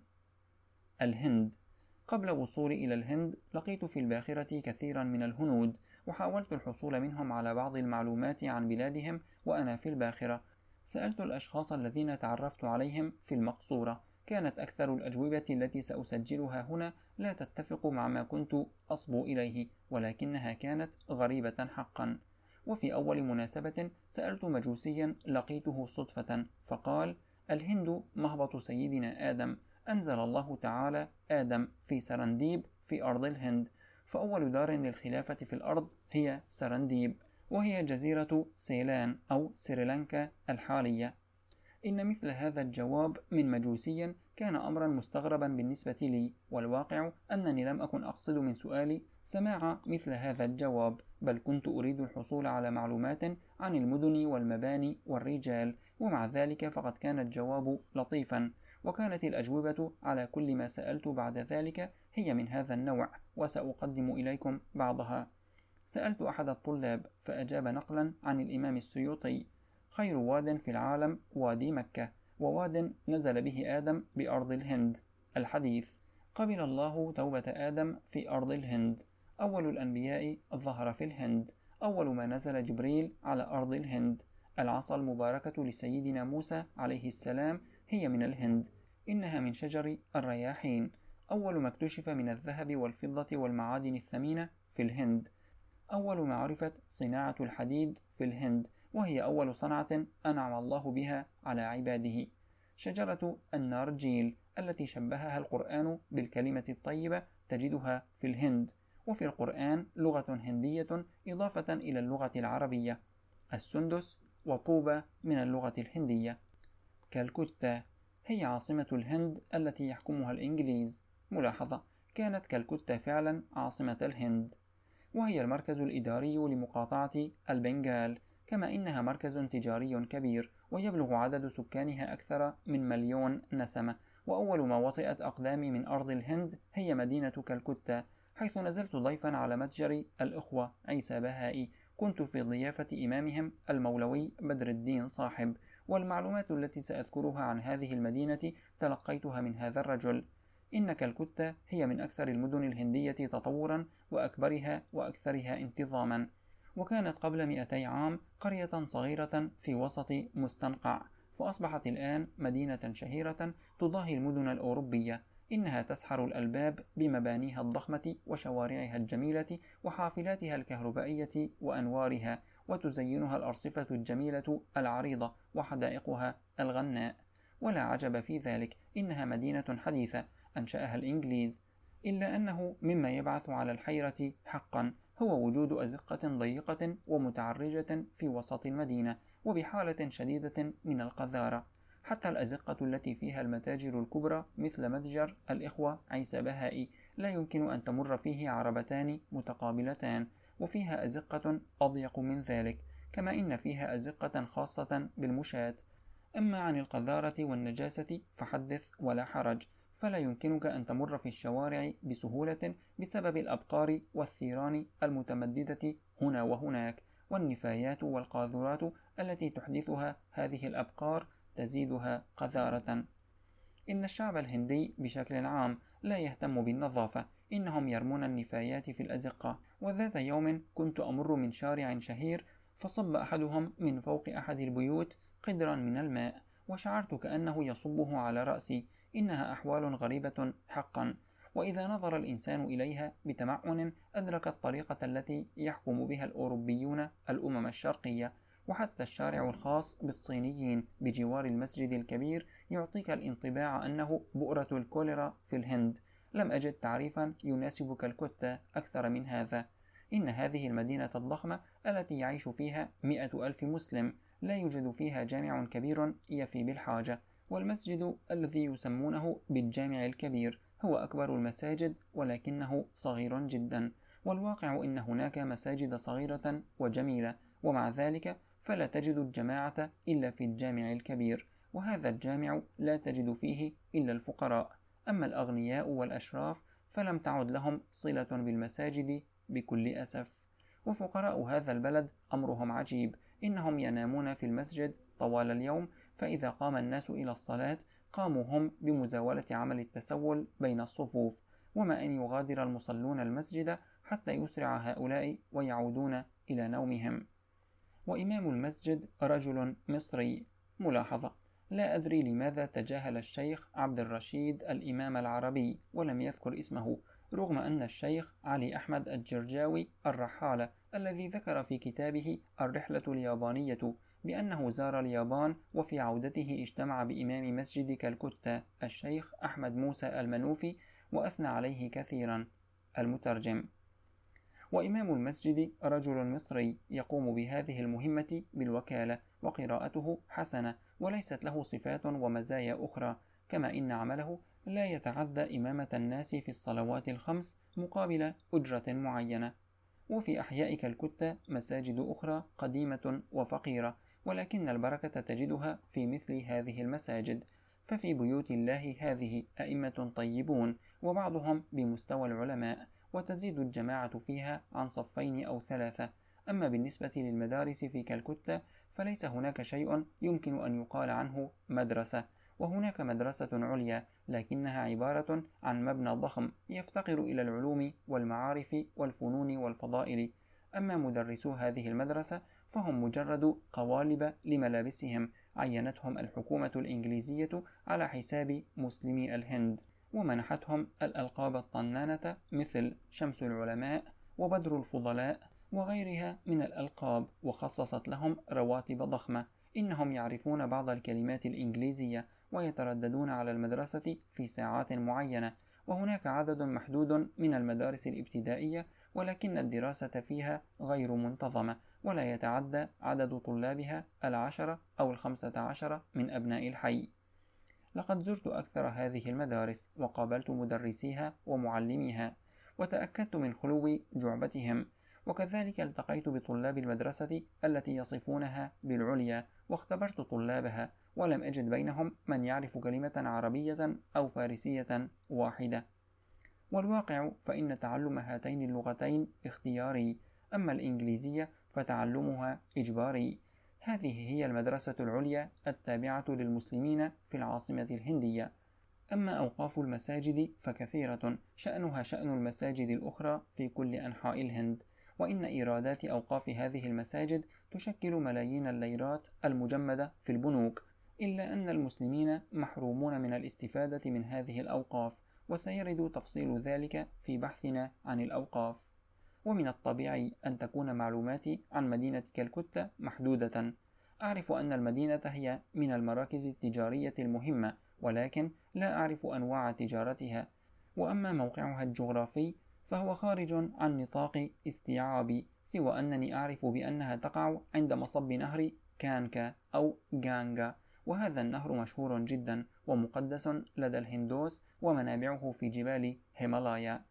الهند. قبل وصولي إلى الهند لقيت في الباخرة كثيرا من الهنود، وحاولت الحصول منهم على بعض المعلومات عن بلادهم وأنا في الباخرة. سألت الأشخاص الذين تعرفت عليهم في المقصورة. كانت أكثر الأجوبة التي سأسجلها هنا لا تتفق مع ما كنت أصبو إليه، ولكنها كانت غريبة حقا. وفي أول مناسبة سألت مجوسيا لقيته صدفة، فقال: الهند مهبط سيدنا آدم، أنزل الله تعالى آدم في سرنديب في أرض الهند، فأول دار للخلافة في الأرض هي سرنديب، وهي جزيرة سيلان أو سريلانكا الحالية. إن مثل هذا الجواب من مجوسي كان أمرا مستغربا بالنسبة لي، والواقع أنني لم أكن أقصد من سؤالي سماع مثل هذا الجواب، بل كنت أريد الحصول على معلومات عن المدن والمباني والرجال، ومع ذلك فقد كان الجواب لطيفا، وكانت الأجوبة على كل ما سألت بعد ذلك هي من هذا النوع، وسأقدم إليكم بعضها. سألت أحد الطلاب فأجاب نقلا عن الإمام السيوطي: خير واد في العالم وادي مكة، وواد نزل به آدم بأرض الهند. الحديث: قبل الله توبة آدم في أرض الهند. أول الأنبياء ظهر في الهند. أول ما نزل جبريل على أرض الهند. العصا المباركة لسيدنا موسى عليه السلام هي من الهند، إنها من شجر الرياحين. أول ما اكتشف من الذهب والفضة والمعادن الثمينة في الهند. أول ما عرفت صناعة الحديد في الهند، وهي أول صنعة أنعم الله بها على عباده. شجرة النارجيل التي شبهها القرآن بالكلمة الطيبة تجدها في الهند، وفي القرآن لغة هندية إضافة إلى اللغة العربية. السندس وطوبة من اللغة الهندية. كالكتة هي عاصمة الهند التي يحكمها الإنجليز. ملاحظة: كانت كالكتة فعلا عاصمة الهند، وهي المركز الإداري لمقاطعة البنغال، كما إنها مركز تجاري كبير، ويبلغ عدد سكانها أكثر من مليون نسمة. وأول ما وطئت أقدامي من أرض الهند هي مدينة كالكتة، حيث نزلت ضيفا على متجر الإخوة عيسى بهائي. كنت في ضيافة إمامهم المولوي بدر الدين صاحب، والمعلومات التي سأذكرها عن هذه المدينة تلقيتها من هذا الرجل. إن كالكتة هي من أكثر المدن الهندية تطورا، وأكبرها وأكثرها انتظاما، وكانت قبل مئتي عام قرية صغيرة في وسط مستنقع، فأصبحت الآن مدينة شهيرة تضاهي المدن الأوروبية. إنها تسحر الألباب بمبانيها الضخمة وشوارعها الجميلة وحافلاتها الكهربائية وأنوارها، وتزينها الأرصفة الجميلة العريضة وحدائقها الغناء. ولا عجب في ذلك، إنها مدينة حديثة أنشأها الإنجليز. إلا أنه مما يبعث على الحيرة حقا هو وجود أزقة ضيقة ومتعرجة في وسط المدينة، وبحالة شديدة من القذارة. حتى الأزقة التي فيها المتاجر الكبرى مثل متجر الإخوة عيسى بهائي لا يمكن أن تمر فيه عربتان متقابلتان، وفيها أزقة أضيق من ذلك، كما إن فيها أزقة خاصة بالمشاة. أما عن القذارة والنجاسة فحدث ولا حرج، فلا يمكنك أن تمر في الشوارع بسهولة بسبب الأبقار والثيران المتمددة هنا وهناك، والنفايات والقاذورات التي تحدثها هذه الأبقار تزيدها قذارة. إن الشعب الهندي بشكل عام لا يهتم بالنظافة، إنهم يرمون النفايات في الأزقة. وذات يوم كنت أمر من شارع شهير، فصب أحدهم من فوق أحد البيوت قدرا من الماء، وشعرت كأنه يصبه على رأسي. إنها أحوال غريبة حقا، وإذا نظر الإنسان إليها بتمعن أدرك الطريقة التي يحكم بها الأوروبيون الأمم الشرقية. وحتى الشارع الخاص بالصينيين بجوار المسجد الكبير يعطيك الانطباع أنه بؤرة الكوليرا في الهند. لم أجد تعريفا يناسب كالكتة أكثر من هذا. إن هذه المدينة الضخمة التي يعيش فيها مئة ألف مسلم لا يوجد فيها جامع كبير يفي بالحاجة، والمسجد الذي يسمونه بالجامع الكبير هو أكبر المساجد، ولكنه صغير جدا. والواقع إن هناك مساجد صغيرة وجميلة، ومع ذلك فلا تجد الجماعة إلا في الجامع الكبير، وهذا الجامع لا تجد فيه إلا الفقراء. أما الأغنياء والأشراف فلم تعد لهم صلة بالمساجد بكل أسف. وفقراء هذا البلد أمرهم عجيب، إنهم ينامون في المسجد طوال اليوم، فإذا قام الناس إلى الصلاة قاموا هم بمزاولة عمل التسول بين الصفوف، وما أن يغادر المصلون المسجد حتى يسرع هؤلاء ويعودون إلى نومهم. وإمام المسجد رجل مصري. ملاحظة: لا أدري لماذا تجاهل الشيخ عبد الرشيد الإمام العربي ولم يذكر اسمه، رغم أن الشيخ علي أحمد الجرجاوي الرحالة الذي ذكر في كتابه الرحلة اليابانية بأنه زار اليابان وفي عودته اجتمع بإمام مسجد كالكتة الشيخ أحمد موسى المنوفي وأثنى عليه كثيرا. المترجم. وإمام المسجد رجل مصري يقوم بهذه المهمة بالوكالة، وقراءته حسنة وليست له صفات ومزايا أخرى، كما إن عمله لا يتعدى إمامة الناس في الصلوات الخمس مقابل أجرة معينة. وفي أحياء كالكتة مساجد أخرى قديمة وفقيرة، ولكن البركة تجدها في مثل هذه المساجد، ففي بيوت الله هذه أئمة طيبون وبعضهم بمستوى العلماء، وتزيد الجماعة فيها عن صفين أو ثلاثة. أما بالنسبة للمدارس في كالكتة فليس هناك شيء يمكن أن يقال عنه مدرسة، وهناك مدرسة عليا لكنها عبارة عن مبنى ضخم يفتقر إلى العلوم والمعارف والفنون والفضائل. أما مدرسو هذه المدرسة فهم مجرد قوالب لملابسهم عينتهم الحكومة الإنجليزية على حساب مسلمي الهند، ومنحتهم الألقاب الطنانة مثل شمس العلماء وبدر الفضلاء وغيرها من الألقاب، وخصصت لهم رواتب ضخمة. إنهم يعرفون بعض الكلمات الإنجليزية ويترددون على المدرسة في ساعات معينة. وهناك عدد محدود من المدارس الابتدائية، ولكن الدراسة فيها غير منتظمة، ولا يتعدى عدد طلابها العشرة أو الخمسة عشر من أبناء الحي. لقد زرت أكثر هذه المدارس وقابلت مدرسيها ومعلميها، وتأكدت من خلو جعبتهم، وكذلك التقيت بطلاب المدرسة التي يصفونها بالعليا واختبرت طلابها، ولم أجد بينهم من يعرف كلمة عربية أو فارسية واحدة. والواقع فإن تعلم هاتين اللغتين اختياري، أما الإنجليزية فتعلمها إجباري. هذه هي المدرسة العليا التابعة للمسلمين في العاصمة الهندية. أما أوقاف المساجد فكثيرة، شأنها شأن المساجد الأخرى في كل أنحاء الهند، وإن إيرادات أوقاف هذه المساجد تشكل ملايين الليرات المجمدة في البنوك، إلا أن المسلمين محرومون من الاستفادة من هذه الأوقاف، وسيرد تفصيل ذلك في بحثنا عن الأوقاف. ومن الطبيعي أن تكون معلوماتي عن مدينة كالكتة محدودة. أعرف أن المدينة هي من المراكز التجارية المهمة، ولكن لا أعرف أنواع تجارتها. وأما موقعها الجغرافي فهو خارج عن نطاق استيعابي، سوى أنني أعرف بأنها تقع عند مصب نهر كانكا أو غانغا، وهذا النهر مشهور جدا ومقدس لدى الهندوس، ومنابعه في جبال هيمالايا.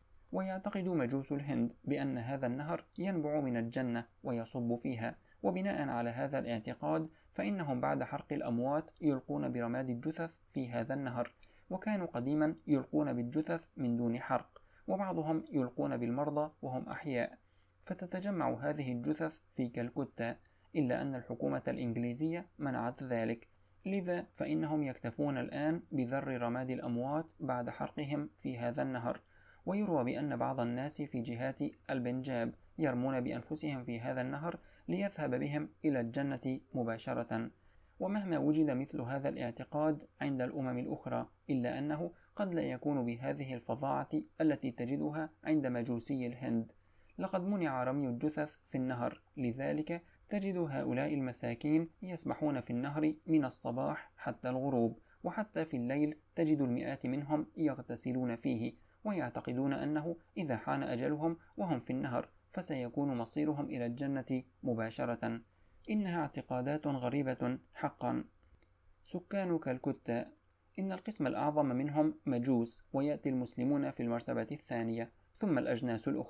ويعتقد مجوس الهند بأن هذا النهر ينبع من الجنة ويصب فيها، وبناء على هذا الاعتقاد فإنهم بعد حرق الأموات يلقون برماد الجثث في هذا النهر، وكانوا قديما يلقون بالجثث من دون حرق، وبعضهم يلقون بالمرضى وهم أحياء، فتتجمع هذه الجثث في كالكتة، إلا أن الحكومة الإنجليزية منعت ذلك، لذا فإنهم يكتفون الآن بذر رماد الأموات بعد حرقهم في هذا النهر. ويروى بأن بعض الناس في جهات البنجاب يرمون بأنفسهم في هذا النهر ليذهب بهم إلى الجنة مباشرة. ومهما وجد مثل هذا الاعتقاد عند الأمم الأخرى، إلا أنه قد لا يكون بهذه الفظاعة التي تجدها عند مجوسي الهند. لقد منع رمي الجثث في النهر، لذلك تجد هؤلاء المساكين يسبحون في النهر من الصباح حتى الغروب، وحتى في الليل تجد المئات منهم يغتسلون فيه، ويعتقدون أنه إذا حان أجلهم وهم في النهر فسيكون مصيرهم إلى الجنة مباشرة. إنها اعتقادات غريبة حقا. سكان كالكتة، إن القسم الأعظم منهم مجوس، ويأتي المسلمون في المرتبة الثانية، ثم الأجناس الأخرى،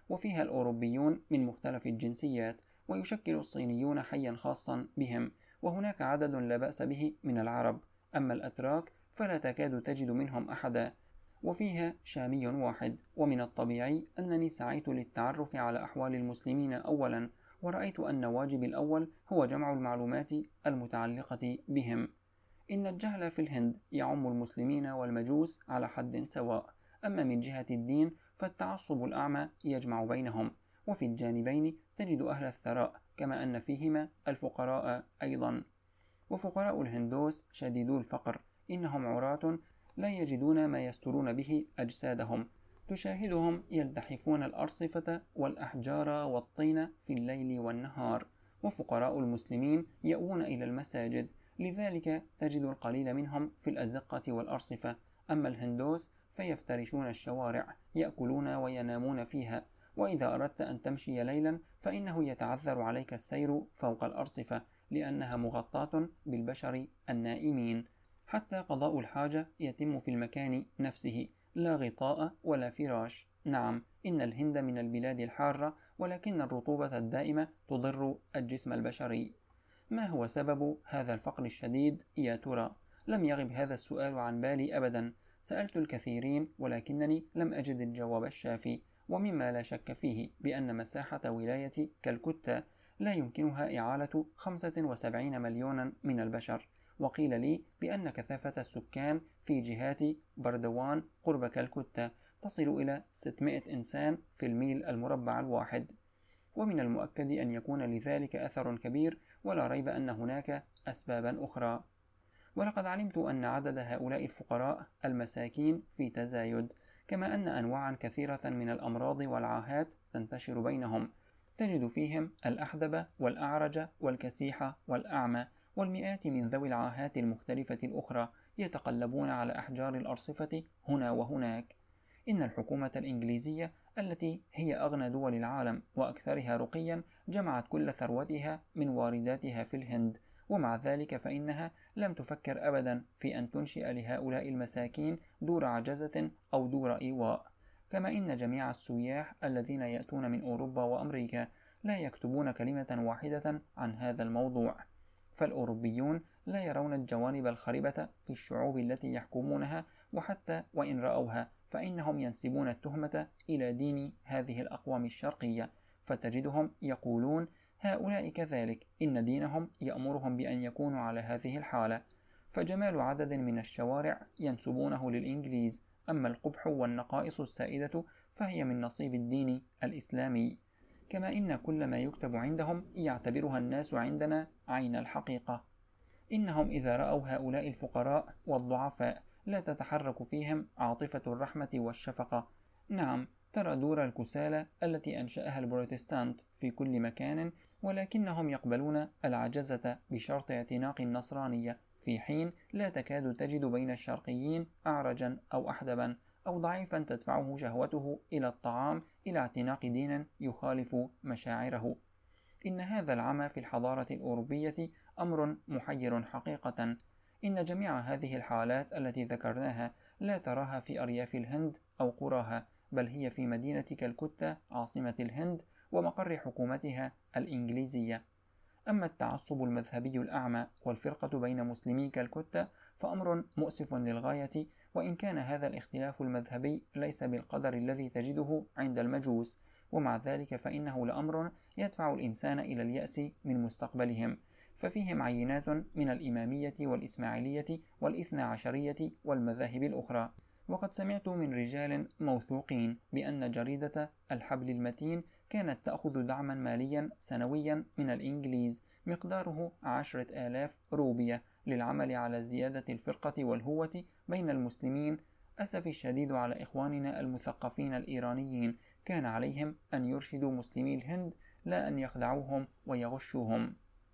وفيها الأوروبيون من مختلف الجنسيات، ويشكل الصينيون حيا خاصا بهم، وهناك عدد لا بأس به من العرب. أما الأتراك فلا تكاد تجد منهم أحدا، وفيها شامي واحد. ومن الطبيعي أنني سعيت للتعرف على أحوال المسلمين أولا، ورأيت أن واجبي الأول هو جمع المعلومات المتعلقة بهم. إن الجهل في الهند يعم المسلمين والمجوس على حد سواء، أما من جهة الدين فالتعصب الأعمى يجمع بينهم، وفي الجانبين تجد أهل الثراء، كما أن فيهما الفقراء أيضا. وفقراء الهندوس شديدو الفقر، إنهم عراة لا يجدون ما يسترون به أجسادهم، تشاهدهم يلتحفون الأرصفة والأحجار والطين في الليل والنهار. وفقراء المسلمين يأوون إلى المساجد، لذلك تجد القليل منهم في الأزقة والأرصفة. أما الهندوس فيفترشون الشوارع، يأكلون وينامون فيها، وإذا أردت أن تمشي ليلا فإنه يتعذر عليك السير فوق الأرصفة، لأنها مغطاة بالبشر النائمين. حتى قضاء الحاجة يتم في المكان نفسه، لا غطاء ولا فراش. نعم، إن الهند من البلاد الحارة، ولكن الرطوبة الدائمة تضر الجسم البشري. ما هو سبب هذا الفقر الشديد يا ترى؟ لم يغب هذا السؤال عن بالي أبدا. سألت الكثيرين ولكنني لم أجد الجواب الشافي، ومما لا شك فيه بأن مساحة ولاية كالكتة لا يمكنها إعالة خمسة وسبعين مليونا من البشر. وقيل لي بأن كثافة السكان في جهات بردوان قرب كالكتة تصل إلى ستمائة إنسان في الميل المربع الواحد، ومن المؤكد أن يكون لذلك أثر كبير، ولا ريب أن هناك أسبابا أخرى. ولقد علمت أن عدد هؤلاء الفقراء المساكين في تزايد، كما أن أنواعا كثيرة من الأمراض والعاهات تنتشر بينهم، تجد فيهم الأحدب والأعرج والكسيح والأعمى والمئات من ذوي العاهات المختلفة الأخرى يتقلبون على أحجار الأرصفة هنا وهناك. إن الحكومة الإنجليزية التي هي أغنى دول العالم وأكثرها رقيا جمعت كل ثروتها من وارداتها في الهند، ومع ذلك فإنها لم تفكر أبدا في أن تنشئ لهؤلاء المساكين دور عجزة أو دور إيواء. كما إن جميع السياح الذين يأتون من أوروبا وأمريكا لا يكتبون كلمة واحدة عن هذا الموضوع. فالأوروبيون لا يرون الجوانب الخربة في الشعوب التي يحكمونها، وحتى وإن رأوها فإنهم ينسبون التهمة إلى دين هذه الأقوام الشرقية، فتجدهم يقولون هؤلاء كذلك، إن دينهم يأمرهم بأن يكونوا على هذه الحالة. فجمال عدد من الشوارع ينسبونه للإنجليز، أما القبح والنقائص السائدة فهي من نصيب الدين الإسلامي. كما إن كل ما يكتب عندهم يعتبرها الناس عندنا عين الحقيقة. إنهم إذا رأوا هؤلاء الفقراء والضعفاء لا تتحرك فيهم عاطفة الرحمة والشفقة. نعم، ترى دور الكسالى التي أنشأها البروتستانت في كل مكان، ولكنهم يقبلون العجزة بشرط اعتناق النصرانية، في حين لا تكاد تجد بين الشرقيين أعرجا أو أحدبا أو ضعيفا تدفعه شهوته إلى الطعام إلى اعتناق دين يخالف مشاعره. إن هذا العمى في الحضارة الأوروبية أمر محير حقيقة. إن جميع هذه الحالات التي ذكرناها لا تراها في أرياف الهند أو قراها، بل هي في مدينة كالكتة عاصمة الهند ومقر حكومتها الإنجليزية. أما التعصب المذهبي الأعمى والفرقة بين مسلمي كالكتة فأمر مؤسف للغاية، وإن كان هذا الاختلاف المذهبي ليس بالقدر الذي تجده عند المجوس، ومع ذلك فإنه لأمر يدفع الإنسان إلى اليأس من مستقبلهم، ففيهم عينات من الإمامية والإسماعيلية والإثنى عشرية والمذاهب الأخرى. وقد سمعت من رجال موثوقين بأن جريدة الحبل المتين كانت تأخذ دعما ماليا سنويا من الإنجليز مقداره عشرة آلاف روبية للعمل على زيادة الفرقة والهوة بين المسلمين. أسف الشديد على إخواننا المثقفين الإيرانيين، كان عليهم أن يرشدوا مسلمي الهند لا أن يخدعوهم ويغشوهم.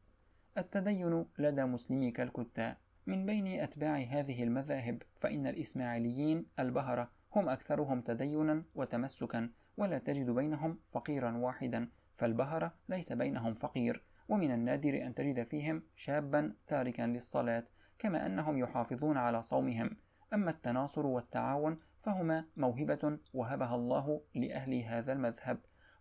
التدين لدى مسلمي كالكتة. من بين أتباع هذه المذاهب فإن الإسماعيليين البهرة هم أكثرهم تدينا وتمسكا، ولا تجد بينهم فقيرا واحدا، فالبهرة ليس بينهم فقير، ومن النادر أن تجد فيهم شابا تاركا للصلاة، كما أنهم يحافظون على صومهم. أما التناصر والتعاون فهما موهبة وهبها الله لأهل هذا المذهب،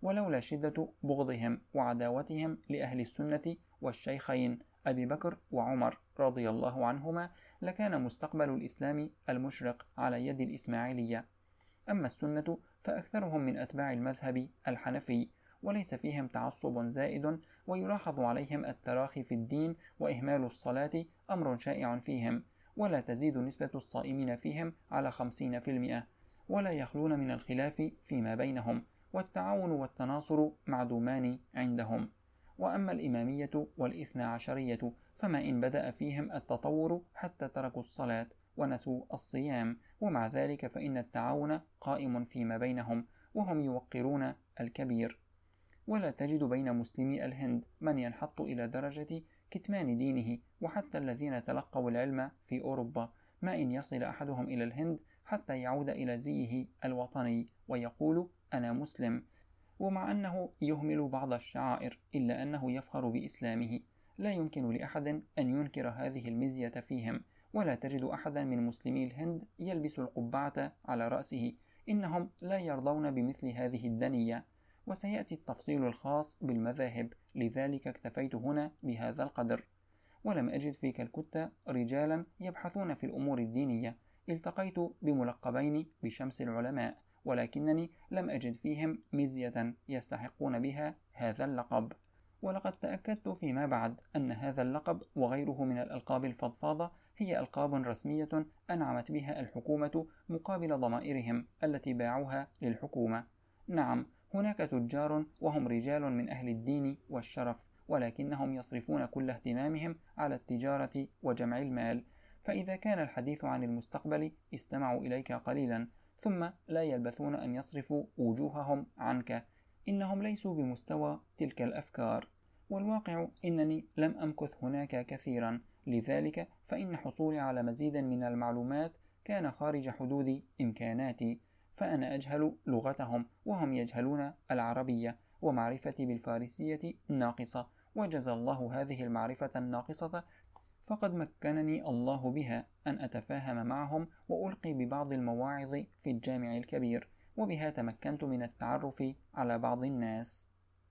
ولولا شدة بغضهم وعداوتهم لأهل السنة والشيخين أبي بكر وعمر رضي الله عنهما لكان مستقبل الإسلام المشرق على يد الإسماعيلية. أما السنة فأكثرهم من أتباع المذهب الحنفي، وليس فيهم تعصب زائد، ويلاحظ عليهم التراخي في الدين وإهمال الصلاة أمر شائع فيهم، ولا تزيد نسبة الصائمين فيهم على خمسين في المئة، ولا يخلون من الخلاف فيما بينهم، والتعاون والتناصر معدومان عندهم. وأما الإمامية والإثنى عشرية فما إن بدأ فيهم التطور حتى تركوا الصلاة ونسوا الصيام، ومع ذلك فإن التعاون قائم فيما بينهم، وهم يوقرون الكبير. ولا تجد بين مسلمي الهند من ينحط إلى درجة كتمان دينه، وحتى الذين تلقوا العلم في أوروبا ما إن يصل أحدهم إلى الهند حتى يعود إلى زيه الوطني ويقول أنا مسلم، ومع أنه يهمل بعض الشعائر إلا أنه يفخر بإسلامه. لا يمكن لأحد أن ينكر هذه المزية فيهم. ولا تجد أحدا من مسلمي الهند يلبس القبعة على رأسه، إنهم لا يرضون بمثل هذه الدنية. وسيأتي التفصيل الخاص بالمذاهب، لذلك اكتفيت هنا بهذا القدر. ولم أجد في كلكتة رجالا يبحثون في الأمور الدينية. التقيت بملقبين بشمس العلماء، ولكنني لم أجد فيهم مزية يستحقون بها هذا اللقب. ولقد تأكدت فيما بعد أن هذا اللقب وغيره من الألقاب الفضفاضة هي ألقاب رسمية أنعمت بها الحكومة مقابل ضمائرهم التي باعوها للحكومة. نعم، هناك تجار وهم رجال من أهل الدين والشرف، ولكنهم يصرفون كل اهتمامهم على التجارة وجمع المال. فإذا كان الحديث عن المستقبل استمعوا إليك قليلا، ثم لا يلبثون أن يصرفوا وجوههم عنك. إنهم ليسوا بمستوى تلك الأفكار. والواقع إنني لم أمكث هناك كثيرا، لذلك فإن حصولي على مزيد من المعلومات كان خارج حدود إمكاناتي. فأنا أجهل لغتهم وهم يجهلون العربية، ومعرفتي بالفارسية ناقصة، وجزى الله هذه المعرفة الناقصة فقد مكنني الله بها أن أتفاهم معهم وألقي ببعض المواعظ في الجامع الكبير، وبها تمكنت من التعرف على بعض الناس.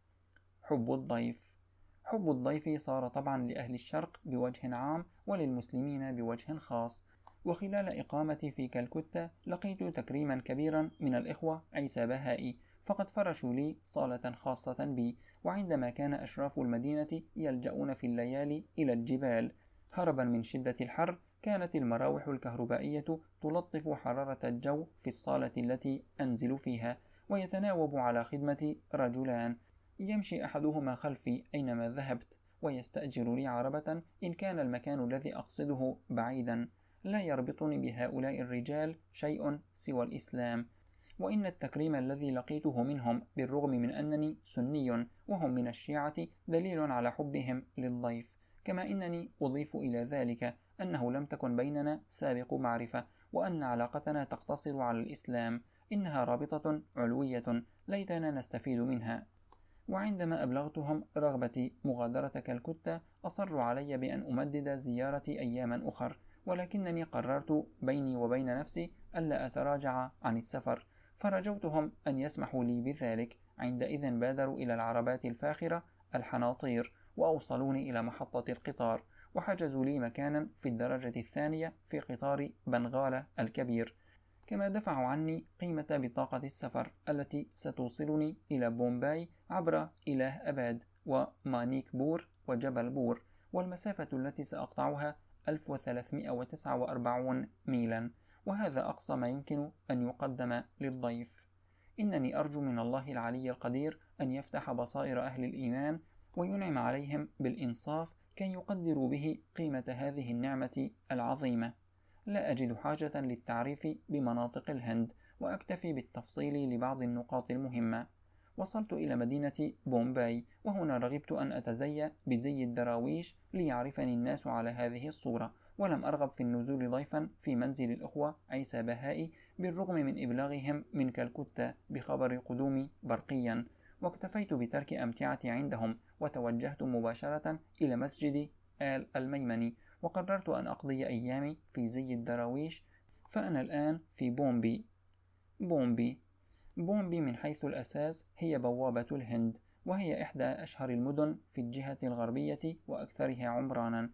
حب الضيف. حب الضيف صار طبعا لأهل الشرق بوجه عام، وللمسلمين بوجه خاص. وخلال إقامتي في كلكتة لقيت تكريما كبيرا من الإخوة عيسى بهائي، فقد فرشوا لي صالة خاصة بي. وعندما كان أشراف المدينة يلجؤون في الليالي إلى الجبال هربا من شدة الحر، كانت المراوح الكهربائية تلطف حرارة الجو في الصالة التي أنزل فيها، ويتناوب على خدمة رجلان، يمشي أحدهما خلفي أينما ذهبت، ويستأجر لي عربة إن كان المكان الذي أقصده بعيدا. لا يربطني بهؤلاء الرجال شيء سوى الإسلام. وإن التكريم الذي لقيته منهم بالرغم من أنني سني وهم من الشيعة دليل على حبهم للضيف. كما إنني أضيف إلى ذلك أنه لم تكن بيننا سابق معرفة، وأن علاقتنا تقتصر على الإسلام. إنها رابطة علوية ليتنا نستفيد منها. وعندما أبلغتهم رغبتي مغادرة كلكتة أصروا علي بأن أمدد زيارتي أياما أخر، ولكنني قررت بيني وبين نفسي ألا أتراجع عن السفر، فرجوتهم أن يسمحوا لي بذلك. عندئذ بادروا إلى العربات الفاخرة الحناطير، وأوصلوني إلى محطة القطار، وحجزوا لي مكانا في الدرجة الثانية في قطار بنغالة الكبير، كما دفعوا عني قيمة بطاقة السفر التي ستوصلني إلى بومباي عبر إله أباد ومانيك بور وجبل بور، والمسافة التي سأقطعها ألف وثلاثمائة وتسعة وأربعين ميلا، وهذا أقصى ما يمكن أن يقدم للضيف. إنني أرجو من الله العلي القدير أن يفتح بصائر أهل الإيمان وينعم عليهم بالإنصاف كي يقدروا به قيمة هذه النعمة العظيمة. لا أجد حاجة للتعريف بمناطق الهند، وأكتفي بالتفصيل لبعض النقاط المهمة. وصلت إلى مدينة بومباي، وهنا رغبت أن أتزي بزي الدراويش ليعرفني الناس على هذه الصورة، ولم أرغب في النزول ضيفا في منزل الأخوة عيسى بهائي بالرغم من إبلاغهم من كلكتة بخبر قدومي برقيا. واكتفيت بترك أمتعتي عندهم، وتوجهت مباشرة إلى مسجد آل الميمني، وقررت أن أقضي أيامي في زي الدراويش. فأنا الآن في بومبي. بومبي بومبي من حيث الأساس هي بوابة الهند، وهي إحدى أشهر المدن في الجهة الغربية وأكثرها عمرانا،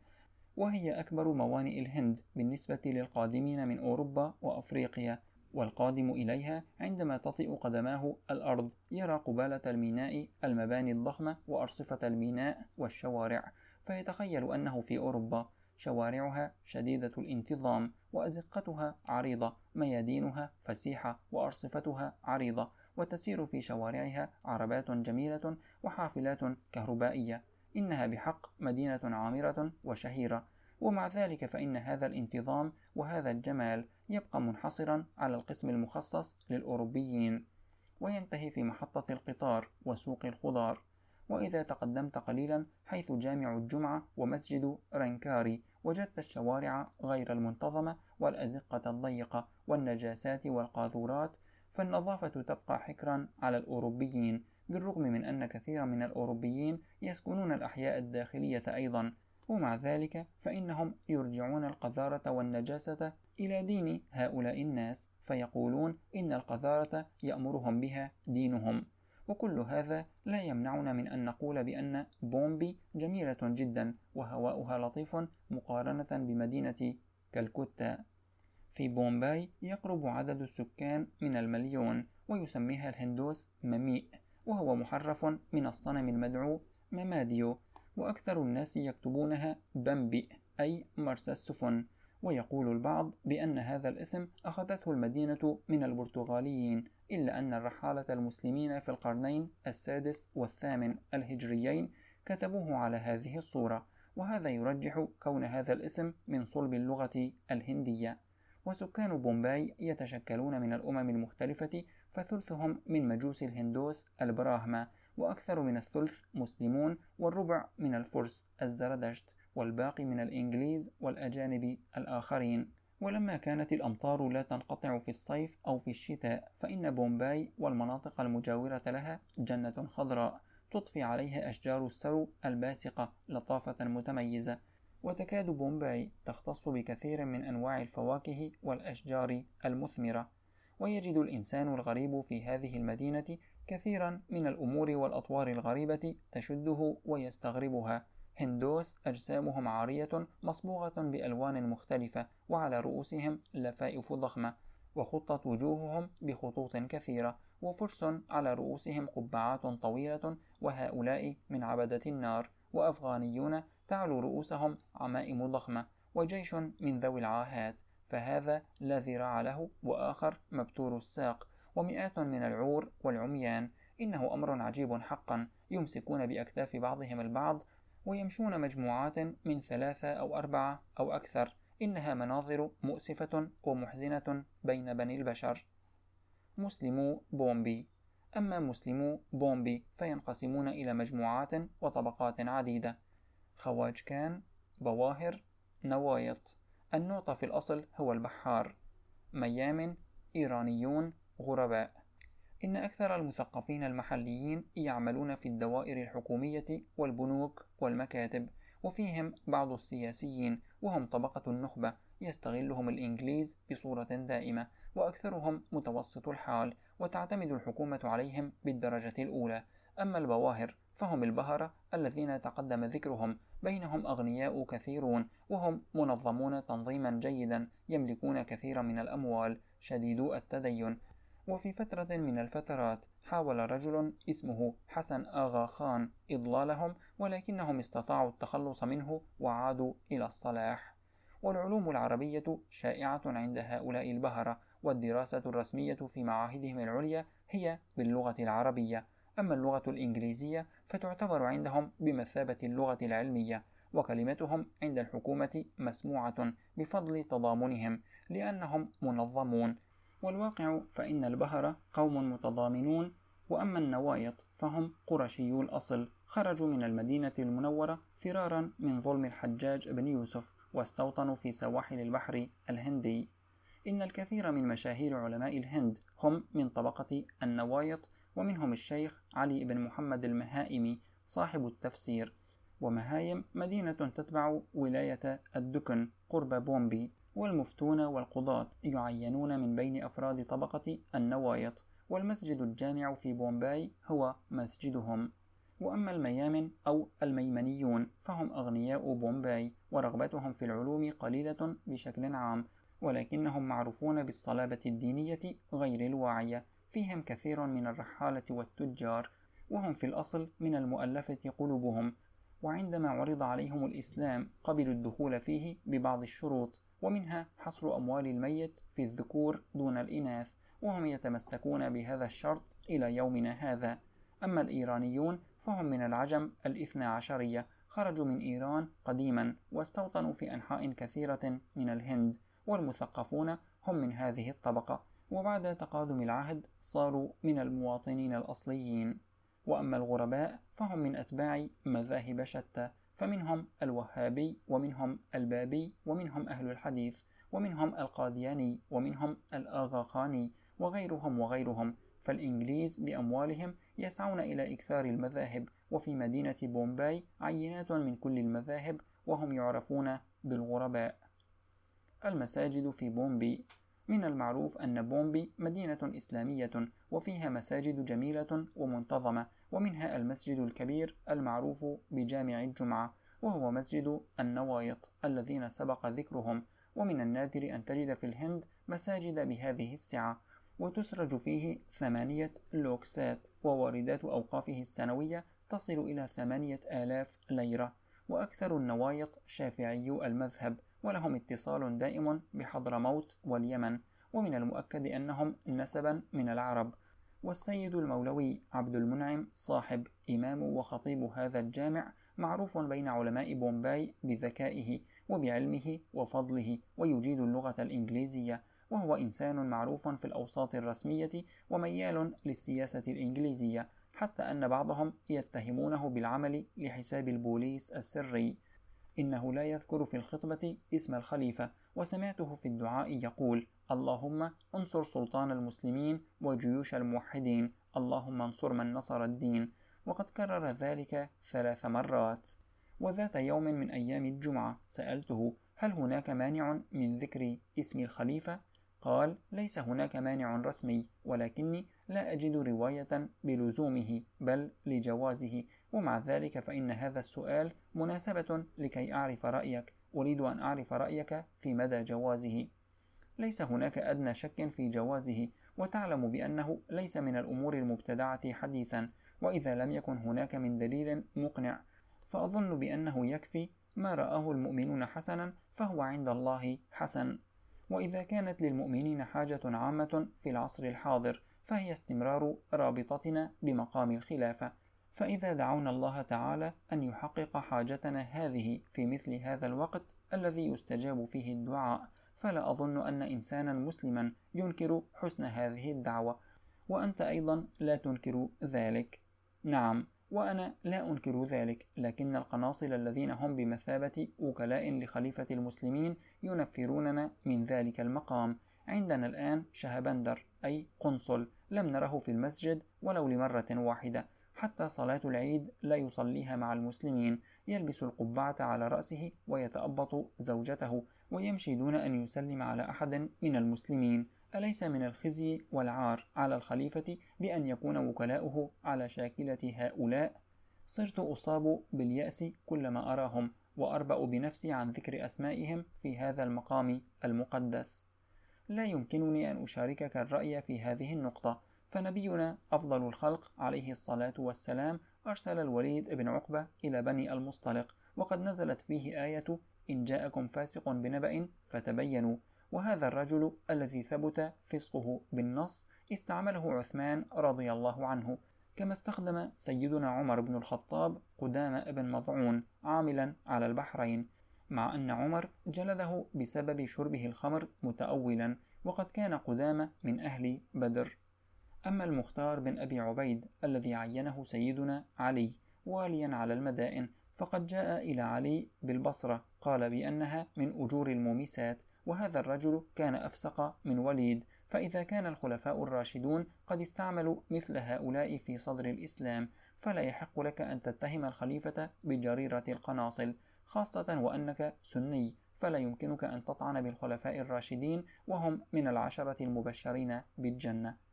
وهي أكبر موانئ الهند بالنسبة للقادمين من أوروبا وأفريقيا، والقادم إليها عندما تطئ قدماه الأرض يرى قبالة الميناء المباني الضخمة وأرصفة الميناء والشوارع، فيتخيل أنه في أوروبا. شوارعها شديدة الانتظام، وأزقتها عريضة، ميادينها فسيحة، وأرصفتها عريضة، وتسير في شوارعها عربات جميلة وحافلات كهربائية. إنها بحق مدينة عامرة وشهيرة، ومع ذلك فإن هذا الانتظام وهذا الجمال يبقى منحصرا على القسم المخصص للأوروبيين، وينتهي في محطة القطار وسوق الخضار. وإذا تقدمت قليلا حيث جامع الجمعة ومسجد رنكاري، وجدت الشوارع غير المنتظمة والأزقة الضيقة والنجاسات والقاذورات، فالنظافة تبقى حكرا على الأوروبيين، بالرغم من أن كثيرا من الأوروبيين يسكنون الأحياء الداخلية أيضا، ومع ذلك فإنهم يرجعون القذارة والنجاسة إلى دين هؤلاء الناس، فيقولون إن القذارة يأمرهم بها دينهم. وكل هذا لا يمنعنا من أن نقول بأن بومبي جميلة جدا وهواؤها لطيف مقارنة بمدينة كالكوتا. في بومباي يقرب عدد السكان من المليون، ويسميها الهندوس مميء، وهو محرف من الصنم المدعو مماديو، وأكثر الناس يكتبونها بمبي أي مرسى السفن. ويقول البعض بأن هذا الاسم أخذته المدينة من البرتغاليين، إلا أن الرحالة المسلمين في القرنين السادس والثامن الهجريين كتبوه على هذه الصورة، وهذا يرجح كون هذا الاسم من صلب اللغة الهندية. وسكان بومباي يتشكلون من الأمم المختلفة، فثلثهم من مجوس الهندوس البراهما، وأكثر من الثلث مسلمون، والربع من الفرس الزردشت، والباقي من الإنجليز والأجانب الآخرين. ولما كانت الأمطار لا تنقطع في الصيف أو في الشتاء، فإن بومباي والمناطق المجاورة لها جنة خضراء تضفي عليها أشجار السرو الباسقة لطافة متميزة، وتكاد بومباي تختص بكثير من أنواع الفواكه والأشجار المثمرة. ويجد الإنسان الغريب في هذه المدينة كثيرا من الأمور والأطوار الغريبة تشده ويستغربها. هندوس أجسامهم عارية مصبوغة بألوان مختلفة، وعلى رؤوسهم لفائف ضخمة، وخطت وجوههم بخطوط كثيرة، وفرس على رؤوسهم قبعات طويلة، وهؤلاء من عبدة النار. وأفغانيون تعلو رؤوسهم عمائم ضخمة، وجيش من ذوي العاهات، فهذا لا ذراع له وآخر مبتور الساق، ومئات من العور والعميان. إنه أمر عجيب حقا، يمسكون بأكتاف بعضهم البعض ويمشون مجموعات من ثلاثة أو أربعة أو أكثر. إنها مناظر مؤسفة ومحزنة بين بني البشر. مسلمو بومبي. أما مسلمو بومبي فينقسمون إلى مجموعات وطبقات عديدة: خواجكان، بواهر، نوايط. النوطة في الأصل هو البحار. ميامن، إيرانيون، غرباء. إن أكثر المثقفين المحليين يعملون في الدوائر الحكومية والبنوك والمكاتب، وفيهم بعض السياسيين، وهم طبقة النخبة يستغلهم الإنجليز بصورة دائمة، وأكثرهم متوسط الحال، وتعتمد الحكومة عليهم بالدرجة الأولى. أما البواهر فهم البهرة الذين تقدم ذكرهم، بينهم أغنياء كثيرون، وهم منظمون تنظيما جيدا، يملكون كثيرا من الأموال، شديدو التدين. وفي فترة من الفترات حاول رجل اسمه حسن آغا خان إضلالهم، ولكنهم استطاعوا التخلص منه وعادوا إلى الصلاح. والعلوم العربية شائعة عند هؤلاء البهرة، والدراسة الرسمية في معاهدهم العليا هي باللغة العربية. أما اللغة الإنجليزية فتعتبر عندهم بمثابة اللغة العلمية، وكلمتهم عند الحكومة مسموعة بفضل تضامنهم لأنهم منظمون. والواقع فإن البهرة قوم متضامنون. وأما النوايط فهم قرشيو الأصل، خرجوا من المدينة المنورة فرارا من ظلم الحجاج بن يوسف، واستوطنوا في سواحل البحر الهندي. إن الكثير من مشاهير علماء الهند هم من طبقة النوايط، ومنهم الشيخ علي بن محمد المهائمي صاحب التفسير. ومهايم مدينة تتبع ولاية الدكن قرب بومبي، والمفتون والقضاة يعينون من بين أفراد طبقة النوايط. والمسجد الجامع في بومباي هو مسجدهم. وأما الميامن أو الميمنيون فهم أغنياء بومباي، ورغبتهم في العلوم قليلة بشكل عام، ولكنهم معروفون بالصلابة الدينية غير الواعية. فيهم كثير من الرحالة والتجار، وهم في الأصل من المؤلفة قلوبهم، وعندما عرض عليهم الإسلام قبلوا الدخول فيه ببعض الشروط، ومنها حصر أموال الميت في الذكور دون الإناث، وهم يتمسكون بهذا الشرط إلى يومنا هذا. أما الإيرانيون فهم من العجم الاثنى عشرية، خرجوا من إيران قديما واستوطنوا في أنحاء كثيرة من الهند، والمثقفون هم من هذه الطبقة، وبعد تقادم العهد صاروا من المواطنين الأصليين. وأما الغرباء فهم من أتباع مذاهب شتى، فمنهم الوهابي، ومنهم البابي، ومنهم أهل الحديث، ومنهم القادياني، ومنهم الآغاخاني، وغيرهم وغيرهم. فالإنجليز بأموالهم يسعون إلى إكثار المذاهب، وفي مدينة بومباي عينات من كل المذاهب، وهم يعرفون بالغرباء. المساجد في بومبي. من المعروف أن بومبي مدينة إسلامية، وفيها مساجد جميلة ومنتظمة، ومنها المسجد الكبير المعروف بجامع الجمعة، وهو مسجد النوايط الذين سبق ذكرهم. ومن النادر أن تجد في الهند مساجد بهذه السعة، وتسرج فيه ثمانية لوكسات، وواردات أوقافه السنوية تصل إلى ثمانية آلاف ليرة. وأكثر النوايط شافعي المذهب، ولهم اتصال دائم بحضرموت واليمن، ومن المؤكد أنهم نسبا من العرب. والسيد المولوي عبد المنعم صاحب إمام وخطيب هذا الجامع معروف بين علماء بومباي بذكائه وبعلمه وفضله، ويجيد اللغة الإنجليزية، وهو إنسان معروف في الأوساط الرسمية وميال للسياسة الإنجليزية، حتى أن بعضهم يتهمونه بالعمل لحساب البوليس السري. إنه لا يذكر في الخطبة اسم الخليفة، وسمعته في الدعاء يقول: اللهم انصر سلطان المسلمين وجيوش الموحدين، اللهم انصر من نصر الدين، وقد كرر ذلك ثلاث مرات. وذات يوم من أيام الجمعة سألته: هل هناك مانع من ذكر اسم الخليفة؟ قال: ليس هناك مانع رسمي، ولكني لا أجد رواية بلزومه، بل لجوازه، ومع ذلك فإن هذا السؤال مناسبة لكي أعرف رأيك، أريد أن أعرف رأيك في مدى جوازه. ليس هناك أدنى شك في جوازه، وتعلم بأنه ليس من الأمور المبتدعة حديثا، وإذا لم يكن هناك من دليل مقنع فأظن بأنه يكفي ما رآه المؤمنون حسنا فهو عند الله حسن. وإذا كانت للمؤمنين حاجة عامة في العصر الحاضر فهي استمرار رابطتنا بمقام الخلافة، فإذا دعونا الله تعالى أن يحقق حاجتنا هذه في مثل هذا الوقت الذي يستجاب فيه الدعاء، فلا أظن أن إنسانا مسلما ينكر حسن هذه الدعوة، وأنت أيضا لا تنكر ذلك. نعم، وأنا لا أنكر ذلك، لكن القناصل الذين هم بمثابة وكلاء لخليفة المسلمين ينفروننا من ذلك المقام. عندنا الآن شهبندر أي قنصل لم نره في المسجد ولو لمرة واحدة، حتى صلاة العيد لا يصليها مع المسلمين، يلبس القبعة على رأسه ويتأبط زوجته، ويمشي دون أن يسلم على أحد من المسلمين. أليس من الخزي والعار على الخليفة بأن يكون وكلاؤه على شاكلة هؤلاء؟ صرت أصاب باليأس كلما أراهم، وأربأ بنفسي عن ذكر أسمائهم في هذا المقام المقدس. لا يمكنني أن أشاركك الرأي في هذه النقطة، فنبينا أفضل الخلق عليه الصلاة والسلام أرسل الوليد بن عقبة إلى بني المصطلق، وقد نزلت فيه آية: إن جاءكم فاسق بنبأ فتبينوا. وهذا الرجل الذي ثبت فسقه بالنص استعمله عثمان رضي الله عنه، كما استخدم سيدنا عمر بن الخطاب قدامى بن مضعون عاملا على البحرين، مع أن عمر جلده بسبب شربه الخمر متأولا، وقد كان قدامى من أهل بدر. أما المختار بن أبي عبيد الذي عينه سيدنا علي واليا على المدائن، فقد جاء إلى علي بالبصرة قال بأنها من أجور المومسات، وهذا الرجل كان أفسق من وليد. فإذا كان الخلفاء الراشدون قد استعملوا مثل هؤلاء في صدر الإسلام، فلا يحق لك أن تتهم الخليفة بجريرة القناصل، خاصة وأنك سني، فلا يمكنك أن تطعن بالخلفاء الراشدين وهم من العشرة المبشرين بالجنة.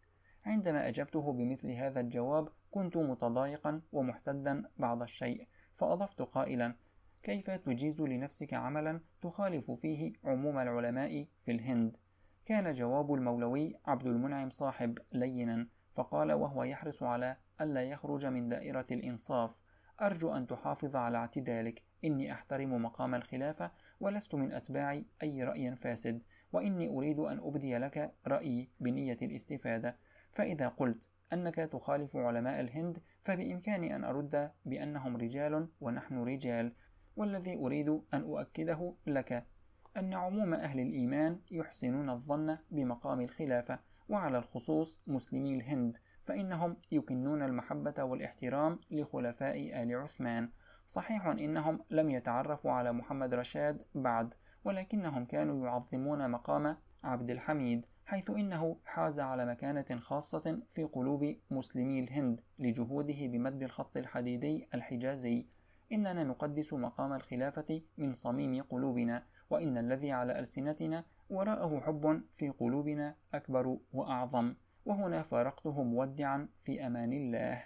عندما أجبته بمثل هذا الجواب كنت متضايقا ومحتدا بعض الشيء، فأضفت قائلا: كيف تجيز لنفسك عملا تخالف فيه عموم العلماء في الهند؟ كان جواب المولوي عبد المنعم صاحب لينا، فقال وهو يحرص على ألا يخرج من دائرة الإنصاف: أرجو أن تحافظ على اعتدالك، إني أحترم مقام الخلافة ولست من أتباع أي رأي فاسد، وإني أريد أن أبدي لك رأيي بنية الاستفادة، فإذا قلت أنك تخالف علماء الهند فبإمكاني أن أرد بأنهم رجال ونحن رجال، والذي أريد أن أؤكده لك أن عموم أهل الإيمان يحسنون الظن بمقام الخلافة، وعلى الخصوص مسلمي الهند فإنهم يكنون المحبة والاحترام لخلفاء آل عثمان. صحيح إنهم لم يتعرفوا على محمد رشاد بعد، ولكنهم كانوا يعظمون مقام عبد الحميد، حيث إنه حاز على مكانة خاصة في قلوب مسلمي الهند لجهوده بمد الخط الحديدي الحجازي. إننا نقدس مقام الخلافة من صميم قلوبنا، وإن الذي على ألسنتنا وراءه حب في قلوبنا أكبر وأعظم. وهنا فارقته مودعا في أمان الله.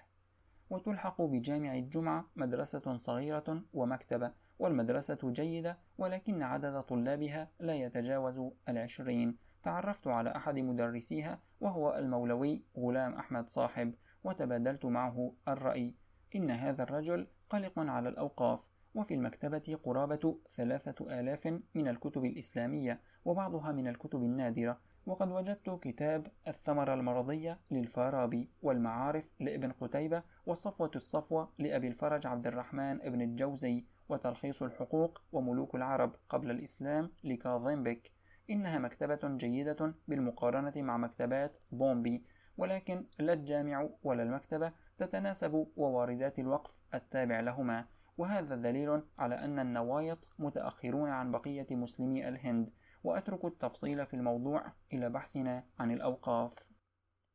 وتلحق بجامع الجمعة مدرسة صغيرة ومكتبة، والمدرسة جيدة ولكن عدد طلابها لا يتجاوز العشرين. تعرفت على أحد مدرسيها وهو المولوي غلام أحمد صاحب، وتبادلت معه الرأي: إن هذا الرجل قلق على الأوقاف، وفي المكتبة قرابة ثلاثة آلاف من الكتب الإسلامية، وبعضها من الكتب النادرة، وقد وجدت كتاب الثمرة المرضية للفارابي، والمعارف لابن قتيبة، وصفوة الصفوة لأبي الفرج عبد الرحمن ابن الجوزي، وتلخيص الحقوق وملوك العرب قبل الإسلام لكاظم بك. إنها مكتبة جيدة بالمقارنة مع مكتبات بومبي، ولكن لا الجامع ولا المكتبة تتناسب وواردات الوقف التابع لهما، وهذا دليل على أن النوايط متأخرون عن بقية مسلمي الهند. وأترك التفصيل في الموضوع إلى بحثنا عن الأوقاف.